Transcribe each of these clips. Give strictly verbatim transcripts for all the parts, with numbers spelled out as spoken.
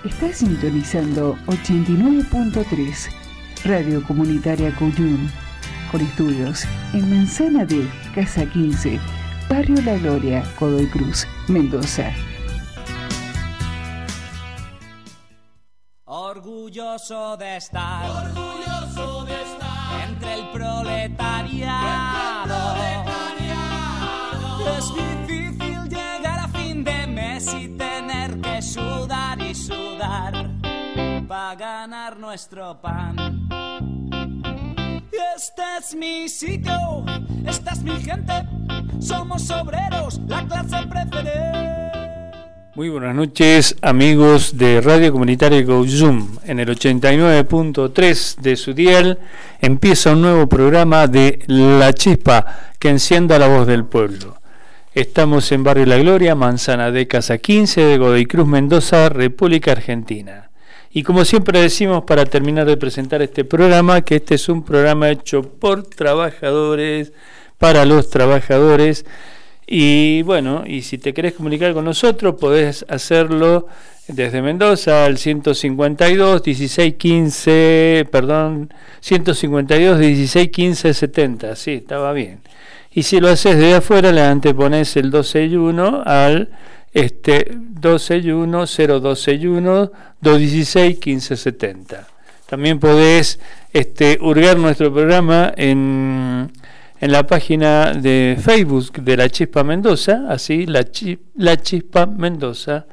Está sintonizando ochenta y nueve punto tres, Radio Comunitaria Cuyum, con estudios en Manzana D, Casa quince, Barrio La Gloria, Godoy Cruz, Mendoza. Orgulloso de estar, orgulloso de estar entre el proletariado. Entre el proletariado. Es difícil llegar a fin de mes y tener que sudar y sudar para ganar nuestro pan. Este es mi sitio, esta es mi gente, somos obreros, la clase preferente. Muy buenas noches, amigos de Radio Comunitaria Cuyum. En el ochenta y nueve punto tres de su dial empieza un nuevo programa de La Chispa que encienda la voz del pueblo. Estamos en Barrio La Gloria, Manzana D, Casa quince de Godoy Cruz, Mendoza, República Argentina. Y como siempre decimos para terminar de presentar este programa, que este es un programa hecho por trabajadores, para los trabajadores. Y bueno, y si te querés comunicar con nosotros, podés hacerlo desde Mendoza al ciento cincuenta y dos, dieciséis quince, perdón, ciento cincuenta y dos, dieciséis quince, setenta, sí, estaba bien. Y si lo haces desde afuera, le anteponés el dos seis uno al este dos seis uno, cero dos seis uno, dos dieciséis, quince setenta. También podés este, hurgar nuestro programa en... en la página de Facebook de La Chispa Mendoza, así, La, Chi, La Chispa Mendoza.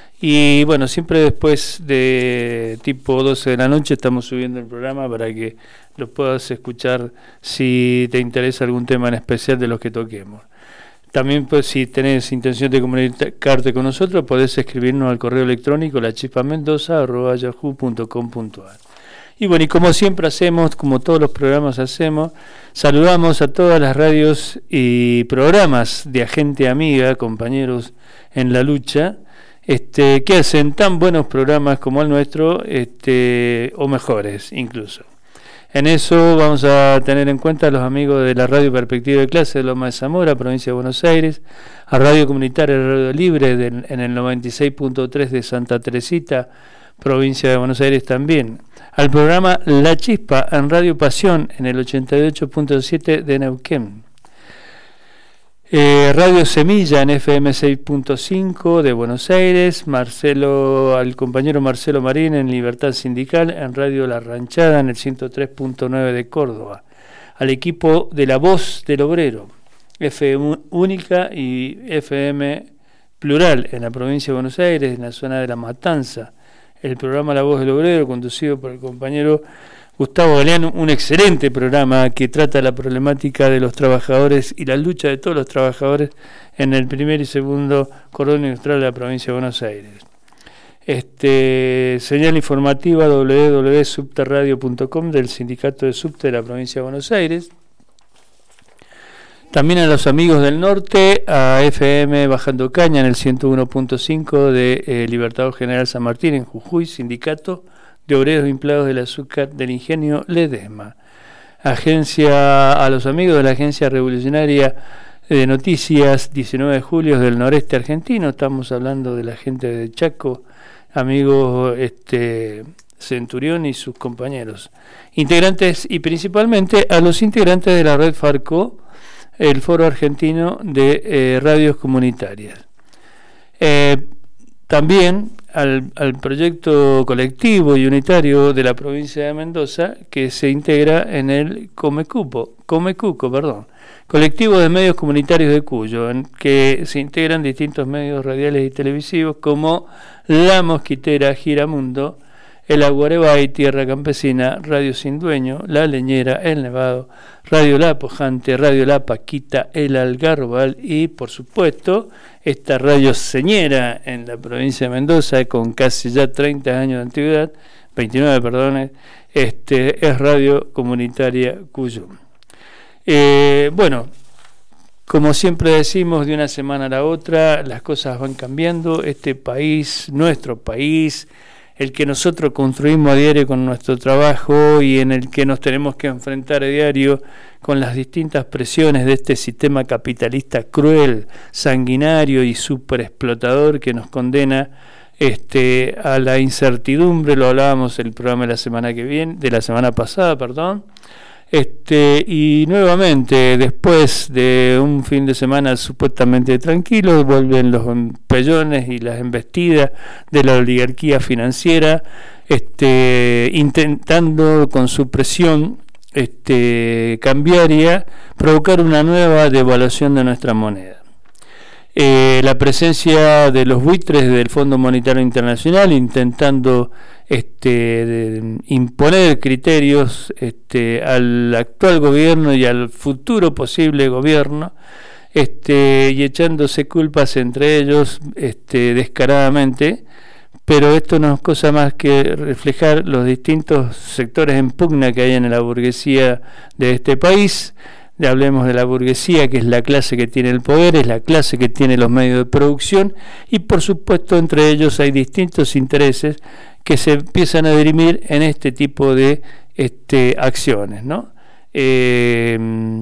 Y bueno, siempre después de tipo doce de la noche estamos subiendo el programa para que lo puedas escuchar si te interesa algún tema en especial de los que toquemos. También, pues, si tenés intención de comunicarte con nosotros, podés escribirnos al correo electrónico la chispa mendoza arroba yahoo punto com punto a r. Y bueno, y como siempre hacemos, como todos los programas hacemos, saludamos a todas las radios y programas de Agente Amiga, compañeros en la lucha, este, que hacen tan buenos programas como el nuestro, este, o mejores incluso. En eso vamos a tener en cuenta a los amigos de la Radio Perspectiva de Clase de Loma de Zamora, provincia de Buenos Aires, a Radio Comunitaria Radio Libre de, en el noventa y seis punto tres de Santa Teresita, provincia de Buenos Aires también, al programa La Chispa en Radio Pasión en el ochenta y ocho punto siete de Neuquén, eh, Radio Semilla en F M seis punto cinco de Buenos Aires, Marcelo, al compañero Marcelo Marín en Libertad Sindical en Radio La Ranchada en el ciento tres punto nueve de Córdoba, al equipo de La Voz del Obrero, F M Única y F M Plural en la provincia de Buenos Aires, en la zona de La Matanza, el programa La Voz del Obrero, conducido por el compañero Gustavo Galeano, un excelente programa que trata la problemática de los trabajadores y la lucha de todos los trabajadores en el primer y segundo cordón industrial de la provincia de Buenos Aires. Este, señal informativa doble u doble u doble u punto subterradio punto com del Sindicato de Subte de la provincia de Buenos Aires. También a los amigos del norte, a F M Bajando Caña en el ciento uno punto cinco de eh, Libertador General San Martín en Jujuy, Sindicato de Obreros Empleados del Azúcar del Ingenio Ledesma. Agencia, a los amigos de la Agencia Revolucionaria de Noticias diecinueve de julio del noreste argentino, estamos hablando de la gente de Chaco, amigos este, Centurión y sus compañeros. Integrantes y principalmente a los integrantes de la red Farco, el Foro Argentino de eh, Radios Comunitarias. Eh, también al, al proyecto colectivo y unitario de la provincia de Mendoza, que se integra en el Comecupo, Comecuco, perdón, colectivo de medios comunitarios de Cuyo, en que se integran distintos medios radiales y televisivos como La Mosquitera, Giramundo, El Aguarebay, Tierra Campesina, Radio Sin Dueño, La Leñera, El Nevado, Radio La Pujante, Radio La Paquita, El Algarrobal y, por supuesto, esta radio señera en la provincia de Mendoza, con casi ya treinta años de antigüedad, veintinueve, perdón, este, es Radio Comunitaria Cuyum. Eh, bueno, como siempre decimos, de una semana a la otra, las cosas van cambiando. Este país, nuestro país, el que nosotros construimos a diario con nuestro trabajo y en el que nos tenemos que enfrentar a diario con las distintas presiones de este sistema capitalista cruel, sanguinario y superexplotador que nos condena este, a la incertidumbre, lo hablábamos en el programa de la semana que viene, de la semana pasada, perdón. Este, y nuevamente, después de un fin de semana supuestamente tranquilo, vuelven los empellones y las embestidas de la oligarquía financiera, este, intentando con su presión este, cambiaria provocar una nueva devaluación de nuestra moneda. Eh, la presencia de los buitres del Fondo Monetario Internacional intentando este, de, imponer criterios este, al actual gobierno y al futuro posible gobierno, este, y echándose culpas entre ellos este, descaradamente, pero esto no es cosa más que reflejar los distintos sectores en pugna que hay en la burguesía de este país. Hablemos de la burguesía, que es la clase que tiene el poder, es la clase que tiene los medios de producción, y por supuesto entre ellos hay distintos intereses que se empiezan a dirimir en este tipo de este, acciones, ¿no? Eh,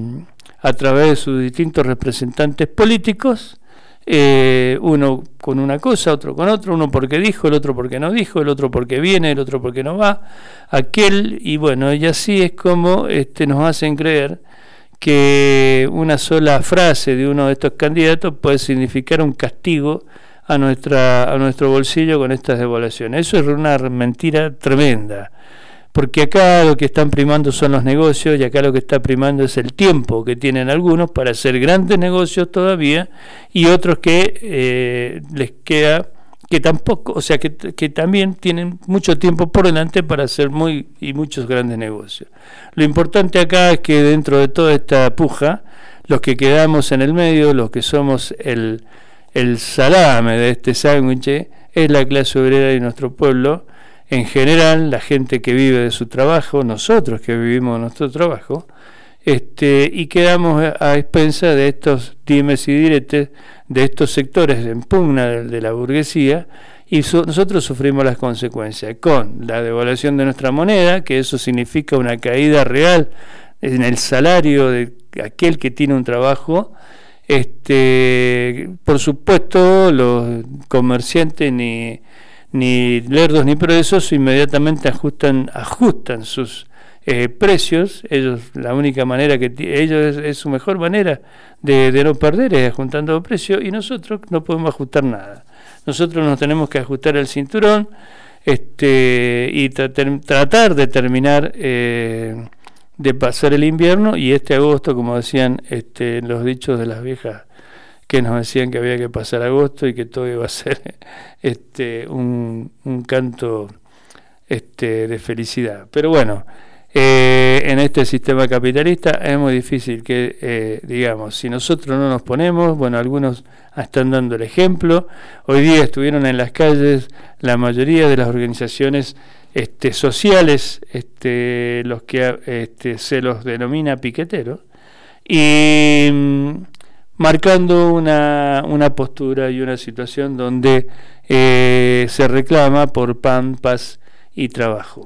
a través de sus distintos representantes políticos, eh, uno con una cosa, otro con otro, uno porque dijo, el otro porque no dijo, el otro porque viene, el otro porque no va, aquel, y bueno, y así es como este, nos hacen creer que una sola frase de uno de estos candidatos puede significar un castigo a nuestra a nuestro bolsillo con estas devaluaciones. Eso es una mentira tremenda, porque acá lo que están primando son los negocios, y acá lo que está primando es el tiempo que tienen algunos para hacer grandes negocios todavía, y otros que eh, les queda que tampoco, o sea, que, que también tienen mucho tiempo por delante para hacer muy y muchos grandes negocios. Lo importante acá es que dentro de toda esta puja, los que quedamos en el medio, los que somos el, el salame de este sándwich, es la clase obrera de nuestro pueblo, en general, la gente que vive de su trabajo, nosotros que vivimos de nuestro trabajo, este, y quedamos a expensas de estos dimes y diretes, de estos sectores en pugna de, de la burguesía, y so, nosotros sufrimos las consecuencias con la devaluación de nuestra moneda, que eso significa una caída real en el salario de aquel que tiene un trabajo. Este, por supuesto, los comerciantes ni, ni lerdos ni progresos inmediatamente ajustan, ajustan sus Eh, precios. Ellos, la única manera que t- ellos es, es su mejor manera de, de no perder es ajustando precios, y nosotros no podemos ajustar nada. Nosotros nos tenemos que ajustar el cinturón este, y tra- ter- tratar de terminar eh, de pasar el invierno, y este agosto, como decían este, los dichos de las viejas que nos decían que había que pasar agosto y que todo iba a ser este, un, un canto este, de felicidad. Pero bueno, Eh, en este sistema capitalista es muy difícil que, eh, digamos, si nosotros no nos ponemos, bueno, algunos están dando el ejemplo. Hoy día estuvieron en las calles la mayoría de las organizaciones este, sociales, este, los que este, se los denomina piqueteros, y mm, marcando una, una postura y una situación donde eh, se reclama por pan, paz y trabajo.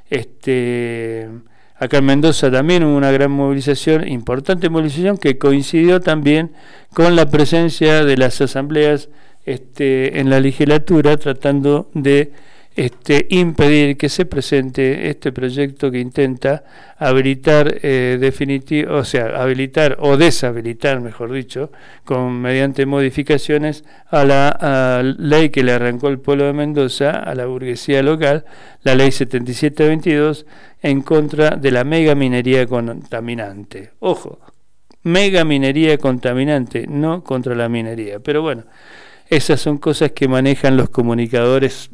Este, acá en Mendoza también hubo una gran movilización, importante movilización, que coincidió también con la presencia de las asambleas este, en la legislatura, tratando de este, impedir que se presente este proyecto que intenta habilitar eh, definitivo, o sea, habilitar o deshabilitar, mejor dicho, con mediante modificaciones a la a ley que le arrancó el pueblo de Mendoza, a la burguesía local, la ley setenta y siete veintidós, en contra de la mega minería contaminante. Ojo, mega minería contaminante, no contra la minería. Pero bueno, esas son cosas que manejan los comunicadores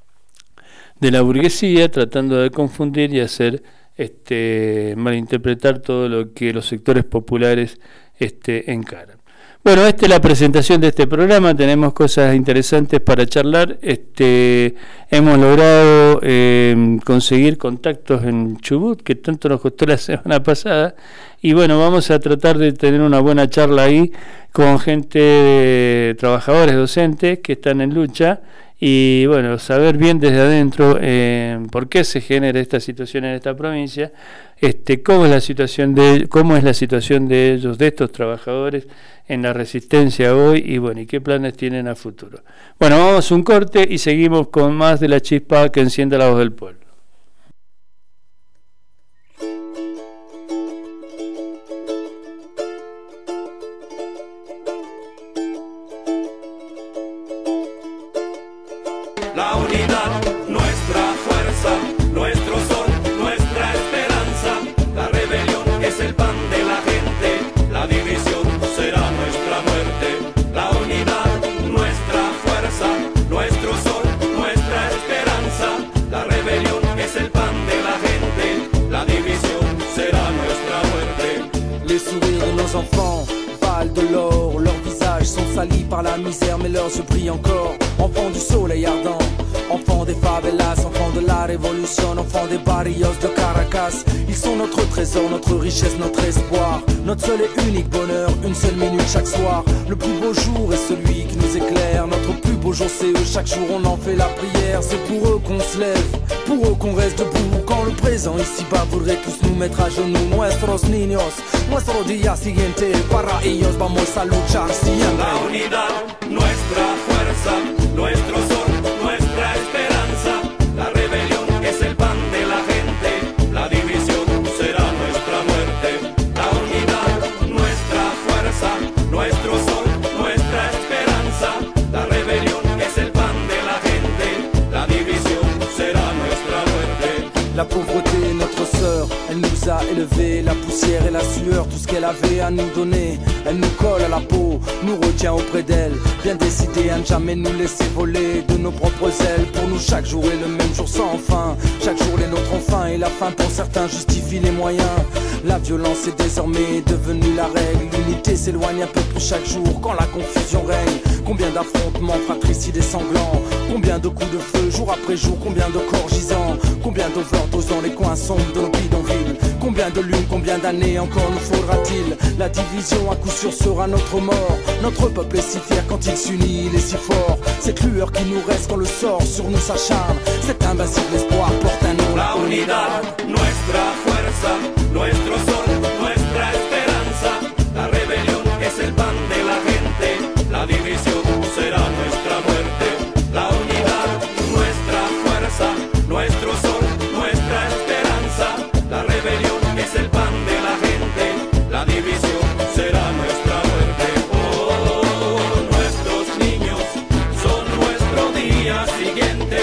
de la burguesía, tratando de confundir y hacer este, malinterpretar todo lo que los sectores populares este, encaran. Bueno, esta es la presentación de este programa. Tenemos cosas interesantes para charlar. Este, hemos logrado eh, conseguir contactos en Chubut, que tanto nos costó la semana pasada, y bueno, vamos a tratar de tener una buena charla ahí con gente, de trabajadores docentes que están en lucha y bueno, saber bien desde adentro eh, por qué se genera esta situación en esta provincia, este, cómo es la situación de cómo es la situación de ellos, de estos trabajadores en la resistencia hoy y bueno, y qué planes tienen a futuro. Bueno, vamos a un corte y seguimos con más de La Chispa que enciende la voz del pueblo. La unidad, nuestra fuerza, nuestro sol, nuestra esperanza. La rebelión es el pan de la gente, la división será nuestra muerte. La unidad, nuestra fuerza, nuestro sol, nuestra esperanza. La rebelión es el pan de la gente, la división será nuestra muerte. Les sourires de nos enfants valent de l'or, leurs visages sont salis par la misère mais leurs yeux brillent encore. Enfants du soleil ardent, enfants des favelas, enfants de la révolution, enfants des barrios de Caracas. Ils sont notre trésor, notre richesse, notre espoir, notre seul et unique bonheur, une seule minute chaque soir. Le plus beau jour est celui qui nous éclaire, notre plus beau jour c'est eux, chaque jour on en fait la prière. C'est pour eux qu'on se lève, pour eux qu'on reste debout. Quand le présent ici-bas voudrait tous nous mettre à genoux. Nuestros niños, nuestro día siguiente, para ellos vamos a luchar siempre. La unidad, nuestra fuerza, nuestro sol, nuestra esperanza. La rebelión es el pan de la gente, la división será nuestra muerte. La unidad, nuestra fuerza, nuestro sol, nuestra esperanza. La rebelión es el pan de la gente, la división será nuestra muerte. La pauvreté, notre sœur, elle nous a élevés, la poussière et la sueur, tout ce qu'elle avait à nous donner. Elle nous colle à la peau, nous retient auprès d'elle, bien décidée à ne jamais nous laisser voler de nos propres ailes. Pour nous chaque jour est le même jour sans fin, chaque jour les nôtres enfin, et la fin pour certains justifie les moyens. La violence est désormais devenue la règle, l'unité s'éloigne un peu plus chaque jour quand la confusion règne. Combien d'affrontements fratricides et sanglants, combien de coups de feu jour après jour, combien de corps gisants, combien d'overdoses dans les coins sombres de nos bidonvilles. Combien de lunes, combien d'années encore nous faudra-t-il? La division à coup sûr sera notre mort. Notre peuple est si fier quand il s'unit, il est si fort. Cette lueur qui nous reste quand le sort sur nous s'acharne, cet invincible espoir porte un nom. La unidad, nuestra fuerza, nuestro sol, nuestra esperanza. La rebelión es el pan de la gente, la división será nuestra muerte. La unidad, nuestra fuerza, nuestro sol, nuestra esperanza. La rebelión es el pan de la gente, la división será nuestra muerte. Oh, nuestros niños son nuestro día siguiente.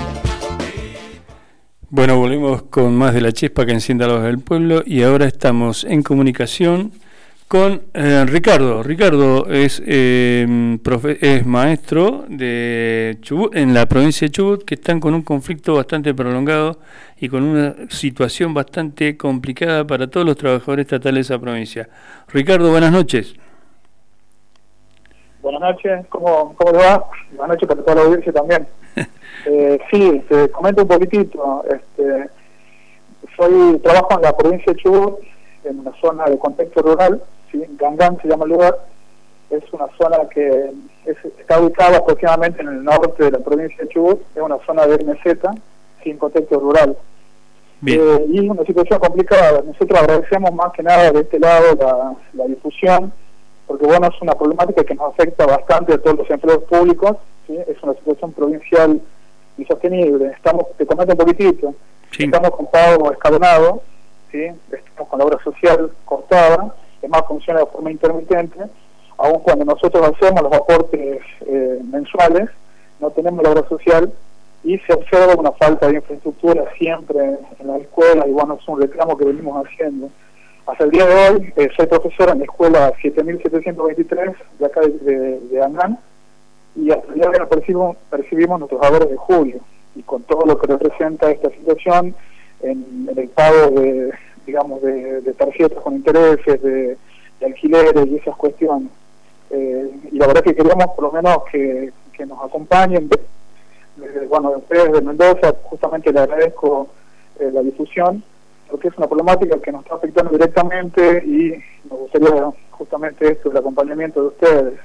Bueno, volvemos con más de La Chispa que encienda la voz del pueblo y ahora estamos en comunicación con eh, Ricardo. Ricardo es, eh, profe, es maestro de Chubut, en la provincia de Chubut, que están con un conflicto bastante prolongado y con una situación bastante complicada para todos los trabajadores estatales de esa provincia. Ricardo, buenas noches. Buenas noches, ¿cómo, cómo le va? Buenas noches para toda la audiencia también. eh, sí, te comento un poquitito. Este, soy trabajo en la provincia de Chubut, en una zona de contexto rural, ¿sí? Gangán se llama el lugar. Es una zona que es, está ubicada aproximadamente en el norte de la provincia de Chubut. Es una zona de meseta, sin contexto rural. Eh, y es una situación complicada. Nosotros agradecemos más que nada de este lado la, la difusión, porque bueno, es una problemática que nos afecta bastante a todos los empleados públicos, ¿sí? Es una situación provincial insostenible. Estamos, te comento un poquitito, sí. Estamos con pago escalonado, ¿sí? Estamos con la obra social cortada, además funciona de forma intermitente, aun cuando nosotros hacemos los aportes eh, mensuales, no tenemos la obra social y se observa una falta de infraestructura siempre en las escuelas, y bueno, es un reclamo que venimos haciendo. Hasta el día de hoy eh, soy profesor en la escuela siete mil setecientos veintitrés de acá de, de, de Angán, y hasta el día de hoy percibimos, percibimos nuestros ahorros de julio, y con todo lo que representa esta situación en, en el pago de, digamos, de, de tarjetas con intereses, de, de alquileres y esas cuestiones. Eh, y la verdad que queremos por lo menos que, que nos acompañen. Desde, bueno, de ustedes de Mendoza, justamente le agradezco eh, la difusión, porque es una problemática que nos está afectando directamente y nos gustaría justamente esto, el acompañamiento de ustedes.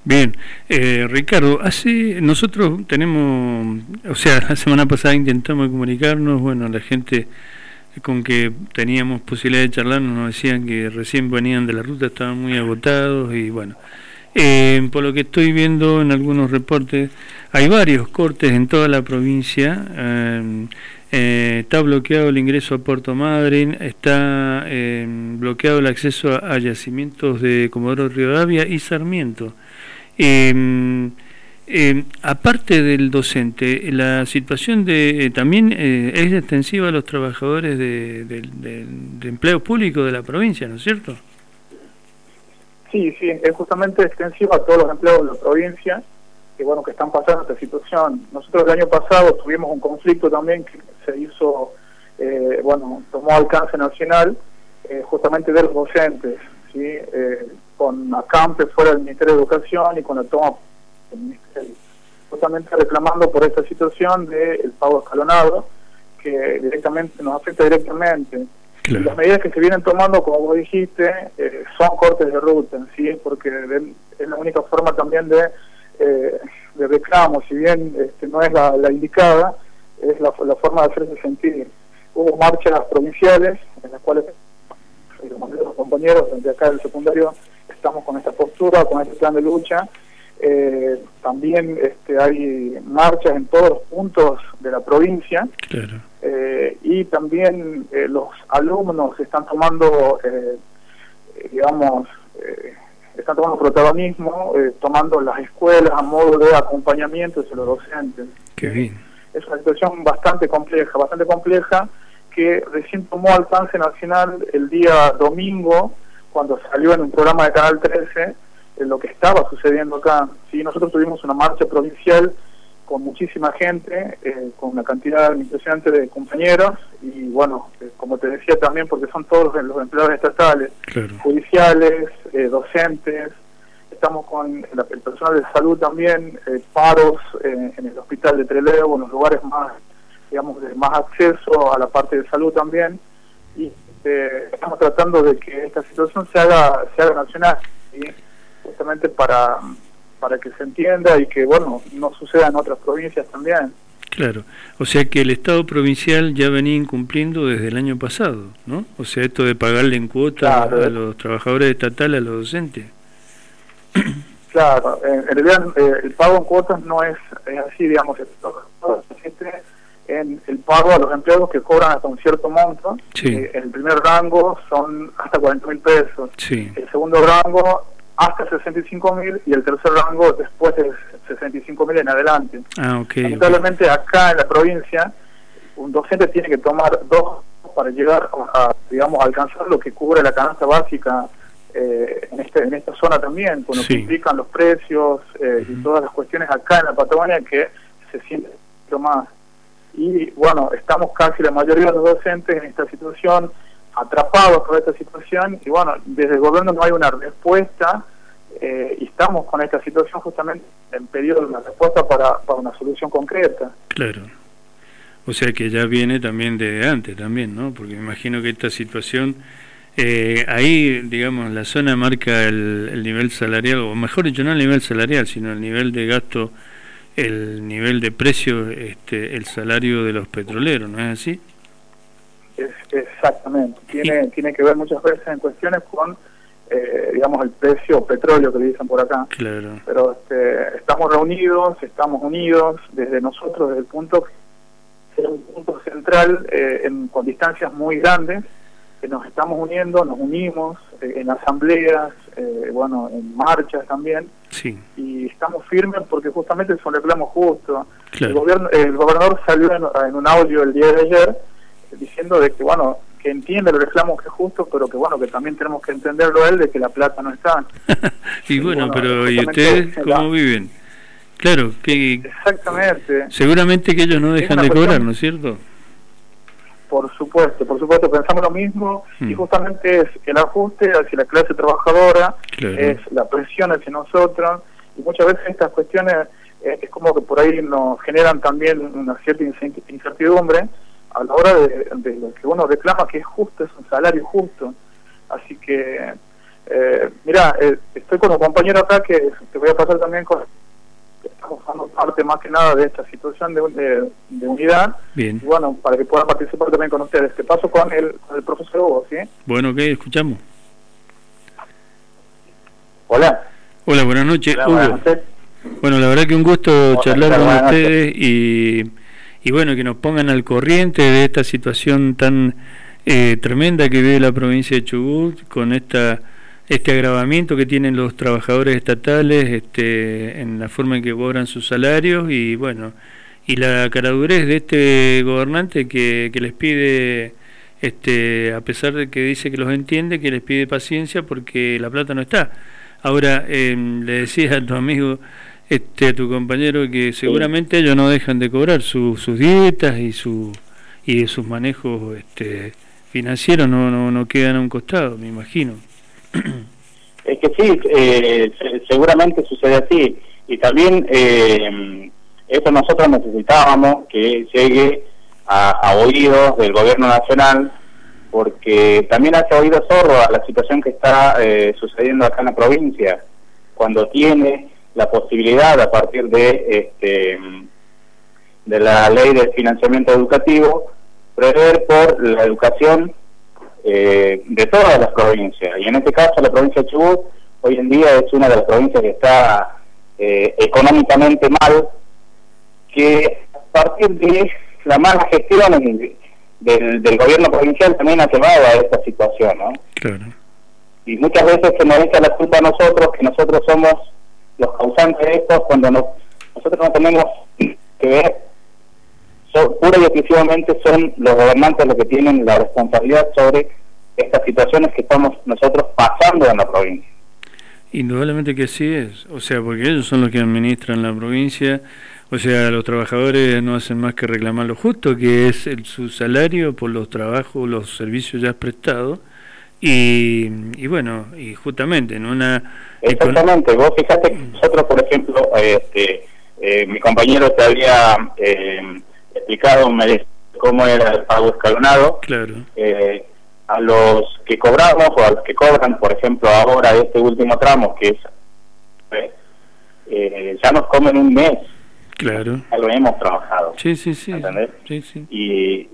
Bien, eh, Ricardo, hace nosotros tenemos, o sea, la semana pasada intentamos comunicarnos, bueno, la gente con que teníamos posibilidad de charlar nos decían que recién venían de la ruta, estaban muy agotados y bueno, eh, por lo que estoy viendo en algunos reportes, hay varios cortes en toda la provincia. eh, Eh, está bloqueado el ingreso a Puerto Madryn, está eh, bloqueado el acceso a, a yacimientos de Comodoro Rivadavia y Sarmiento. Eh, eh, aparte del docente, la situación de eh, también eh, es extensiva a los trabajadores de, de, de, de empleo público de la provincia, ¿no es cierto? Sí, sí, es justamente extensiva a todos los empleados de la provincia que bueno que están pasando esta situación. Nosotros el año pasado tuvimos un conflicto también que se hizo, eh, bueno, tomó alcance nacional, eh, justamente de los docentes, ¿sí? Eh, con acampe fuera del Ministerio de Educación y con la toma del Ministerio, justamente reclamando por esta situación del pago escalonado, que directamente nos afecta directamente. Claro. Las medidas que se vienen tomando, como vos dijiste, eh, son cortes de ruta, ¿sí? Porque de, es la única forma también de Eh, de reclamo, si bien este, no es la, la indicada, es la, la forma de hacerse sentir. Hubo marchas provinciales en las cuales los compañeros de acá del secundario estamos con esta postura, con este plan de lucha. Eh, también este, hay marchas en todos los puntos de la provincia. Claro. eh, y también eh, los alumnos están tomando eh, digamos eh, están tomando protagonismo, eh, tomando las escuelas a modo de acompañamiento de los docentes. Qué bien. Es una situación bastante compleja, bastante compleja, que recién tomó alcance nacional el día domingo, cuando salió en un programa de Canal trece, eh, lo que estaba sucediendo acá. ¿Sí? Nosotros tuvimos una marcha provincial con muchísima gente, eh, con una cantidad impresionante de compañeros, y bueno, eh, como te decía también, porque son todos los empleados estatales, claro, judiciales, eh, docentes, estamos con la, el personal de salud también, eh, paros eh, en el hospital de Trelew, en los lugares más, digamos, de más acceso a la parte de salud también, y eh, estamos tratando de que esta situación se haga, se haga nacional, ¿sí? Justamente para... para que se entienda y que, bueno, no suceda en otras provincias también. Claro, o sea que el Estado provincial ya venía incumpliendo desde el año pasado, ¿no? O sea, esto de pagarle en cuota claro. a los trabajadores estatales, a los docentes. Claro, en realidad eh, el pago en cuotas no es, es así, digamos, consiste en el pago a los empleados que cobran hasta un cierto monto. Sí. Eh, el primer rango son hasta cuarenta mil pesos. Sí. El segundo rango hasta sesenta y cinco mil y el tercer rango después de sesenta y cinco mil en adelante. Ah, okay, lamentablemente okay. Acá en la provincia un docente tiene que tomar dos para llegar a, a digamos, alcanzar lo que cubre la canasta básica eh, en este en esta zona también, con lo sí. que implican los precios eh, uh-huh. y todas las cuestiones acá en la Patagonia que se sienten mucho más. Y bueno, estamos casi la mayoría de los docentes en esta situación, atrapados por esta situación, y bueno, desde el gobierno no hay una respuesta, eh, y estamos con esta situación justamente en pedido de una respuesta para, para una solución concreta. Claro, o sea que ya viene también de antes también, ¿no? Porque me imagino que esta situación, eh, ahí, digamos, la zona marca el, el nivel salarial, o mejor dicho, no el nivel salarial, sino el nivel de gasto, el nivel de precio, este, el salario de los petroleros, ¿no es así? Es, exactamente, tiene tiene que ver muchas veces en cuestiones con, eh, digamos, el precio petróleo que le dicen por acá. Claro. Pero este, estamos reunidos, estamos unidos, desde nosotros, desde el punto, desde un punto central, eh, en, con distancias muy grandes, que nos estamos uniendo, nos unimos eh, en asambleas, eh, bueno, en marchas también, sí. Y estamos firmes porque justamente es un reclamo justo. Claro. El gobierno, el gobernador salió en, en un audio el día de ayer, diciendo de que, bueno, que entiende el reclamo que es justo, pero que, bueno, que también tenemos que entenderlo él, de que la plata no está. y, y bueno, bueno, pero ¿y ustedes cómo la... viven? Claro, que exactamente. Seguramente que ellos no dejan de cobrar, ¿no es cierto? Por supuesto, por supuesto, pensamos lo mismo, mm. y justamente es el ajuste hacia la clase trabajadora, claro. Es la presión hacia nosotros, y muchas veces estas cuestiones eh, es como que por ahí nos generan también una cierta incertidumbre a la hora de, de lo que uno reclama, que es justo, es un salario justo. Así que Eh, mira, eh, estoy con un compañero acá que te voy a pasar también con... Estamos dando parte más que nada de esta situación de, de, de unidad. Bien. Y bueno, para que puedan participar también con ustedes. Te paso con el, con el profesor Hugo, ¿sí? Bueno, ok, escuchamos. Hola. Hola, buenas noches, Hola, Hugo. buenas noches. Bueno, la verdad que un gusto Hola, charlar hola, con buenas ustedes y, y bueno, que nos pongan al corriente de esta situación tan eh, tremenda que vive la provincia de Chubut con esta este agravamiento que tienen los trabajadores estatales este, en la forma en que cobran sus salarios y bueno, y la caradurez de este gobernante que, que les pide, este, a pesar de que dice que los entiende, que les pide paciencia porque la plata no está. Ahora, eh, le decía a tu amigo, este, a tu compañero, que seguramente ellos no dejan de cobrar su, sus dietas y su y sus manejos este, financieros, no, no, no quedan a un costado, me imagino. Es que sí, eh, seguramente sucede así. Y también eh, eso nosotros necesitábamos que llegue a, a oídos del gobierno nacional, porque también hace oídos sordos a la situación que está eh, sucediendo acá en la provincia, cuando tiene la posibilidad a partir de este de la ley de financiamiento educativo prever por la educación eh, de todas las provincias, y en este caso la provincia de Chubut hoy en día es una de las provincias que está eh, económicamente mal, que a partir de la mala gestión del, del gobierno provincial también ha llevado a esta situación, ¿no? Claro. Y muchas veces se nos echa la culpa a nosotros, que nosotros somos los causantes de esto, cuando no, nosotros no tenemos que ver, so, pura y exclusivamente son los gobernantes los que tienen la responsabilidad sobre estas situaciones que estamos nosotros pasando en la provincia. Indudablemente que así es, o sea, porque ellos son los que administran la provincia, o sea, los trabajadores no hacen más que reclamar lo justo, que es el, su salario por los trabajos, los servicios ya prestados, y, y bueno, y justamente en una... Exactamente, vos fijate que nosotros, por ejemplo, este, eh, mi compañero te había eh, explicado cómo era el pago escalonado. Claro. Eh, a los que cobramos o a los que cobran, por ejemplo, ahora este último tramo, que es eh, ya nos comen un mes. Claro. Ya lo hemos trabajado. Sí, sí, sí. ¿Entendés? Sí, sí. Y,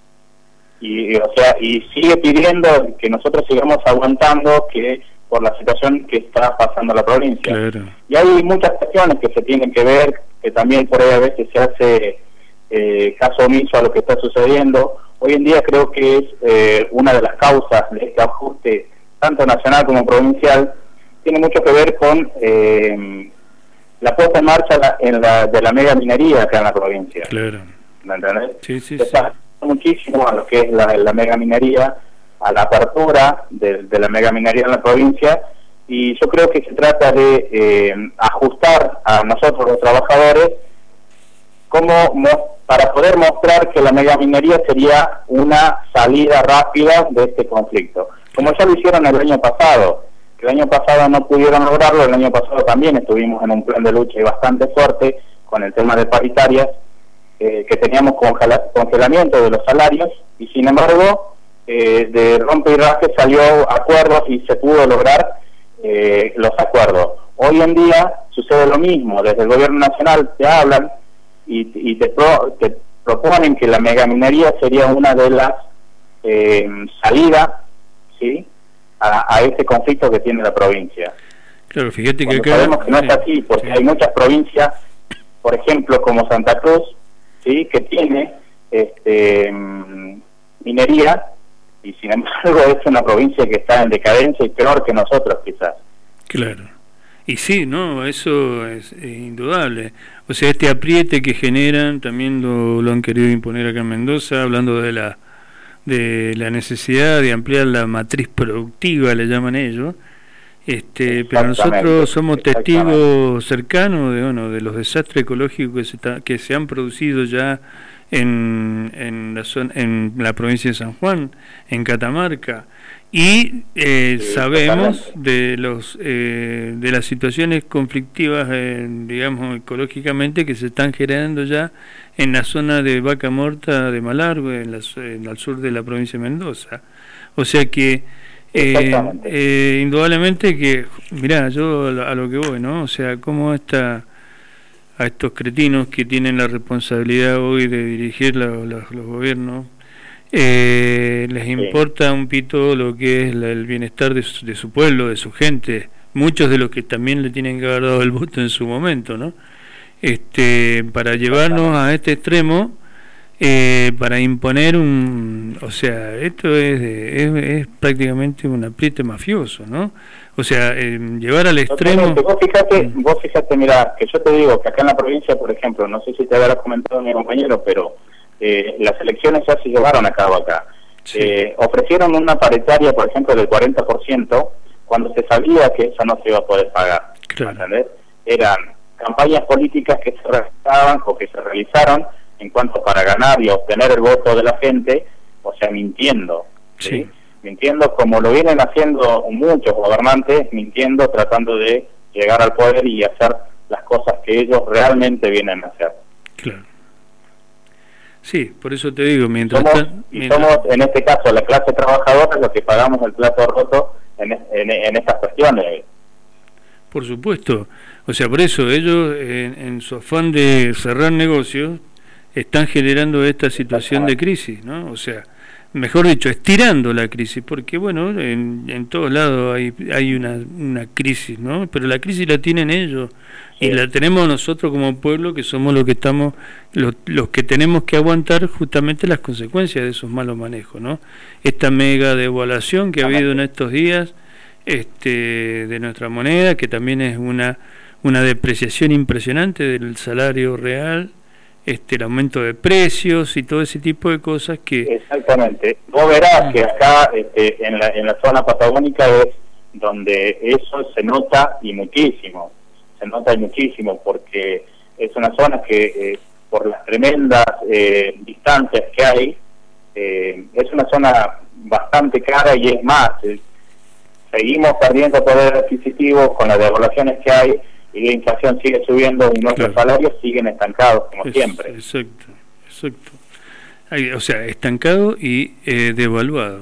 y, o sea, y sigue pidiendo que nosotros sigamos aguantando que por la situación que está pasando la provincia. Claro. Y hay muchas cuestiones que se tienen que ver, que también por ahí a veces se hace eh, caso omiso a lo que está sucediendo. Hoy en día creo que es eh, una de las causas de este ajuste, tanto nacional como provincial, tiene mucho que ver con eh, la puesta en marcha la, en la, de la mega minería acá en la provincia. Claro. ¿Me entendés? Sí, sí, se está sí. muchísimo a lo que es la, la mega minería, a la apertura de, de la mega minería en la provincia, y yo creo que se trata de eh, ajustar a nosotros los trabajadores como para poder mostrar que la megaminería sería una salida rápida de este conflicto, como ya lo hicieron el año pasado. El año pasado no pudieron lograrlo, el año pasado también estuvimos en un plan de lucha bastante fuerte con el tema de paritarias, eh, que teníamos congela congelamiento de los salarios, y sin embargo eh, de rompe y rasque salió acuerdos y se pudo lograr eh, los acuerdos. Hoy en día sucede lo mismo, desde el gobierno nacional te hablan y, y te, pro, te proponen que la megaminería sería una de las eh, salidas, ¿sí?, a, a este conflicto que tiene la provincia. Claro, fíjate Cuando que acá... sabemos que no es así, porque sí. hay muchas provincias, por ejemplo como Santa Cruz, ¿sí?, que tiene este minería, y sin embargo es una provincia que está en decadencia y peor que nosotros quizás. Claro. Y sí, no, eso es, es indudable. O sea, este apriete que generan también lo, lo han querido imponer acá en Mendoza, hablando de la de la necesidad de ampliar la matriz productiva, le llaman ellos. Este, pero nosotros somos testigos cercanos de, bueno, de los desastres ecológicos que se, ta, que se han producido ya en, en, la zona, en la provincia de San Juan, en Catamarca, y eh, sí, sabemos de los eh, de las situaciones conflictivas, eh, digamos, ecológicamente, que se están generando ya en la zona de Vaca Muerta de Malargüe, en, la, en el sur de la provincia de Mendoza. O sea que Eh, eh, indudablemente que, mirá, yo a lo que voy, ¿no? O sea, cómo esta, a estos cretinos que tienen la responsabilidad hoy de dirigir la, la, los gobiernos, eh, les importa un pito lo que es la, el bienestar de su, de su pueblo, de su gente, muchos de los que también le tienen que haber dado el voto en su momento, ¿no? Este, para llevarnos a este extremo, eh, para imponer un, o sea, esto es, es, es prácticamente un apriete mafioso, ¿no? O sea, eh, llevar al extremo. Vos fíjate, vos fíjate, mira, que yo te digo que acá en la provincia, por ejemplo, no sé si te habrá comentado mi compañero, pero eh, las elecciones ya se llevaron a cabo acá. Sí. Eh, ofrecieron una paritaria, por ejemplo, del cuarenta por ciento, cuando se sabía que eso no se iba a poder pagar. Claro. ¿Entendés? Eran campañas políticas que se realizaban o que se realizaron en cuanto para ganar y obtener el voto de la gente, o sea, mintiendo, ¿sí? ¿sí? Mintiendo como lo vienen haciendo muchos gobernantes, mintiendo, tratando de llegar al poder y hacer las cosas que ellos realmente vienen a hacer. Claro. Sí, por eso te digo, mientras... Somos, están, y mientras... somos, en este caso, la clase trabajadora, los que pagamos el plato roto en, en, en estas cuestiones. Por supuesto. O sea, por eso ellos, en, en su afán de cerrar negocios, están generando esta situación de crisis, ¿no? O sea, mejor dicho, estirando la crisis, porque bueno, en, en todos lados hay, hay una, una crisis, ¿no? Pero la crisis la tienen ellos, sí. Y la tenemos nosotros como pueblo, que somos los que estamos, los, los que tenemos que aguantar justamente las consecuencias de esos malos manejos, ¿no? Esta mega devaluación que ha habido en estos días, este, de nuestra moneda, que también es una, una depreciación impresionante del salario real, este el aumento de precios y todo ese tipo de cosas que... Exactamente. Vos verás que acá este, en, la, en la zona patagónica es donde eso se nota y muchísimo, se nota y muchísimo porque es una zona que eh, por las tremendas eh, distancias que hay, eh, es una zona bastante cara y es más, eh, seguimos perdiendo poder adquisitivo con las devaluaciones que hay y la inflación sigue subiendo y nuestros claro. salarios siguen estancados como es, siempre. Exacto, exacto. Hay, o sea, estancado y eh, devaluado.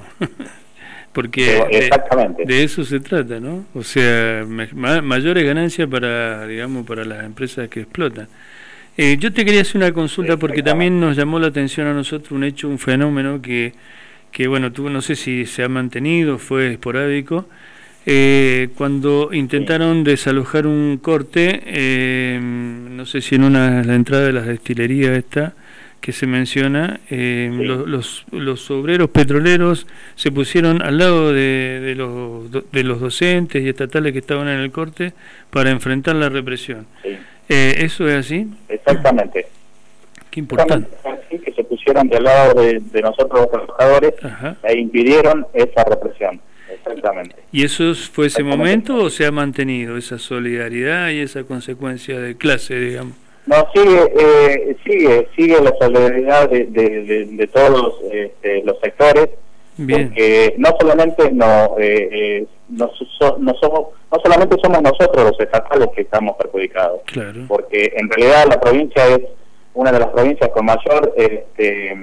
Porque Exactamente. De, de eso se trata, ¿no? O sea, ma, mayores ganancias para, digamos, para las empresas que explotan. Eh, yo te quería hacer una consulta porque también nos llamó la atención a nosotros un hecho, un fenómeno que, que bueno, tú no sé si se ha mantenido, fue esporádico. Eh, cuando intentaron sí. desalojar un corte, eh, no sé si en una la entrada de las destilerías esta que se menciona, eh, sí. los, los los obreros petroleros se pusieron al lado de, de los de los docentes y estatales que estaban en el corte para enfrentar la represión. Sí. Eh, ¿Eso es así? Exactamente. Qué importante. Así que se pusieron del lado de, de nosotros los trabajadores Ajá. e impidieron esa represión. Exactamente. ¿Y eso fue ese momento o se ha mantenido esa solidaridad y esa consecuencia de clase, digamos? No, sigue, eh, sigue, sigue la solidaridad de, de, de, de todos este, los sectores. Bien. Porque no solamente no, eh, eh, no, so, no somos, no solamente somos nosotros los estatales que estamos perjudicados. Claro. Porque en realidad la provincia es una de las provincias con mayor este,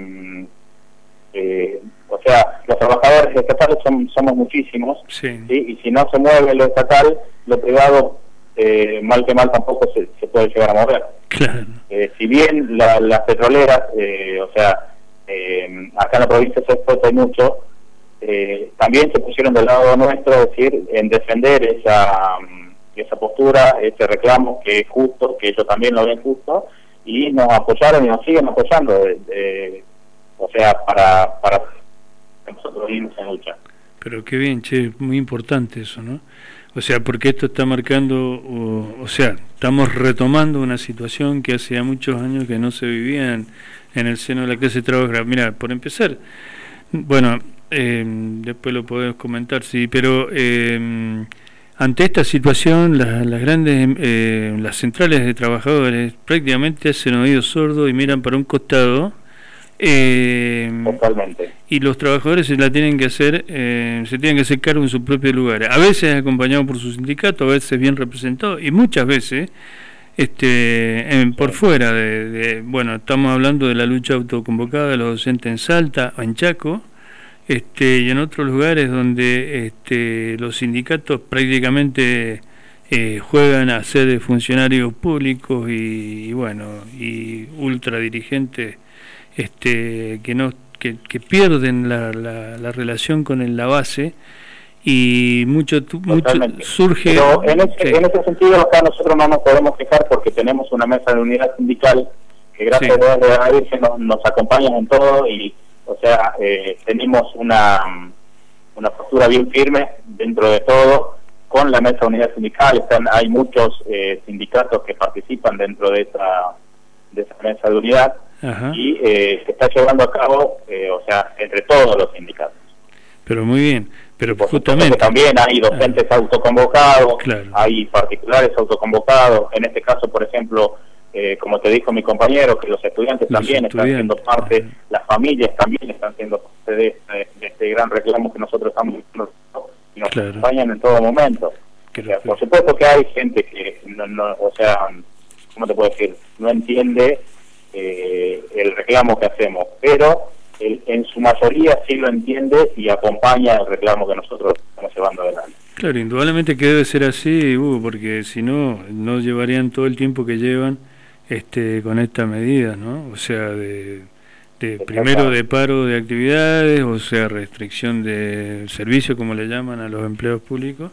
eh, o sea, los trabajadores estatales son, somos muchísimos, sí. ¿sí? Y si no se mueve lo estatal, lo privado, eh, mal que mal, tampoco se, se puede llegar a mover. Claro. Eh, si bien la, las petroleras, eh, o sea, eh, acá en la provincia se explota mucho, eh, también se pusieron del lado nuestro, es decir, en defender esa, esa postura, ese reclamo que es justo, que ellos también lo ven justo, y nos apoyaron y nos siguen apoyando, de, de, o sea, para... para nosotros vivimos en lucha. Pero qué bien, che, muy importante eso, ¿no? O sea, porque esto está marcando, o, o sea, estamos retomando una situación que hace muchos años que no se vivía en, en el seno de la clase trabajadora. Mira, por empezar, bueno, eh, después lo podemos comentar, sí, pero eh, ante esta situación, las, las grandes, eh, las centrales de trabajadores prácticamente hacen oídos sordos y miran para un costado. Eh, Totalmente. Y los trabajadores se la tienen que hacer, eh, se tienen que hacer cargo en su propio lugar. A veces acompañados por su sindicato, a veces bien representados y muchas veces este, en, por fuera de, de, bueno, estamos hablando de la lucha autoconvocada de los docentes en Salta o en Chaco, este, y en otros lugares donde este, los sindicatos prácticamente eh, juegan a ser funcionarios públicos y, y bueno, y ultradirigentes este, que no que, que pierden la, la, la relación con el, la base, y mucho, mucho surge. Pero en ese, sí. en ese sentido acá nosotros no nos podemos quejar porque tenemos una mesa de unidad sindical que gracias sí. a Dios de la Virgen nos, nos acompañan en todo, y o sea eh, tenemos una una postura bien firme dentro de todo con la mesa de unidad sindical. Están, hay muchos eh, sindicatos que participan dentro de esa de esa mesa de unidad. Ajá. Y eh, se está llevando a cabo, eh, o sea, entre todos los sindicatos. Pero muy bien, pero por justamente también hay docentes ah. autoconvocados, claro. hay particulares autoconvocados. En este caso, por ejemplo, eh, como te dijo mi compañero, que los estudiantes los también estudiantes. están siendo parte, Ajá. las familias también están siendo parte de este, de este gran reclamo que nosotros estamos haciendo y nos claro. acompañan en todo momento. O sea, por supuesto que hay gente que, no, no, o sea, ¿cómo te puedo decir? No entiende eh, el reclamo que hacemos, pero el, en su mayoría sí lo entiende y acompaña el reclamo que nosotros estamos llevando adelante. Claro, indudablemente que debe ser así, Hugo, porque si no, no llevarían todo el tiempo que llevan este con esta medida, ¿no? O sea, de, de primero de paro de actividades, o sea, restricción de servicio, como le llaman a los empleos públicos,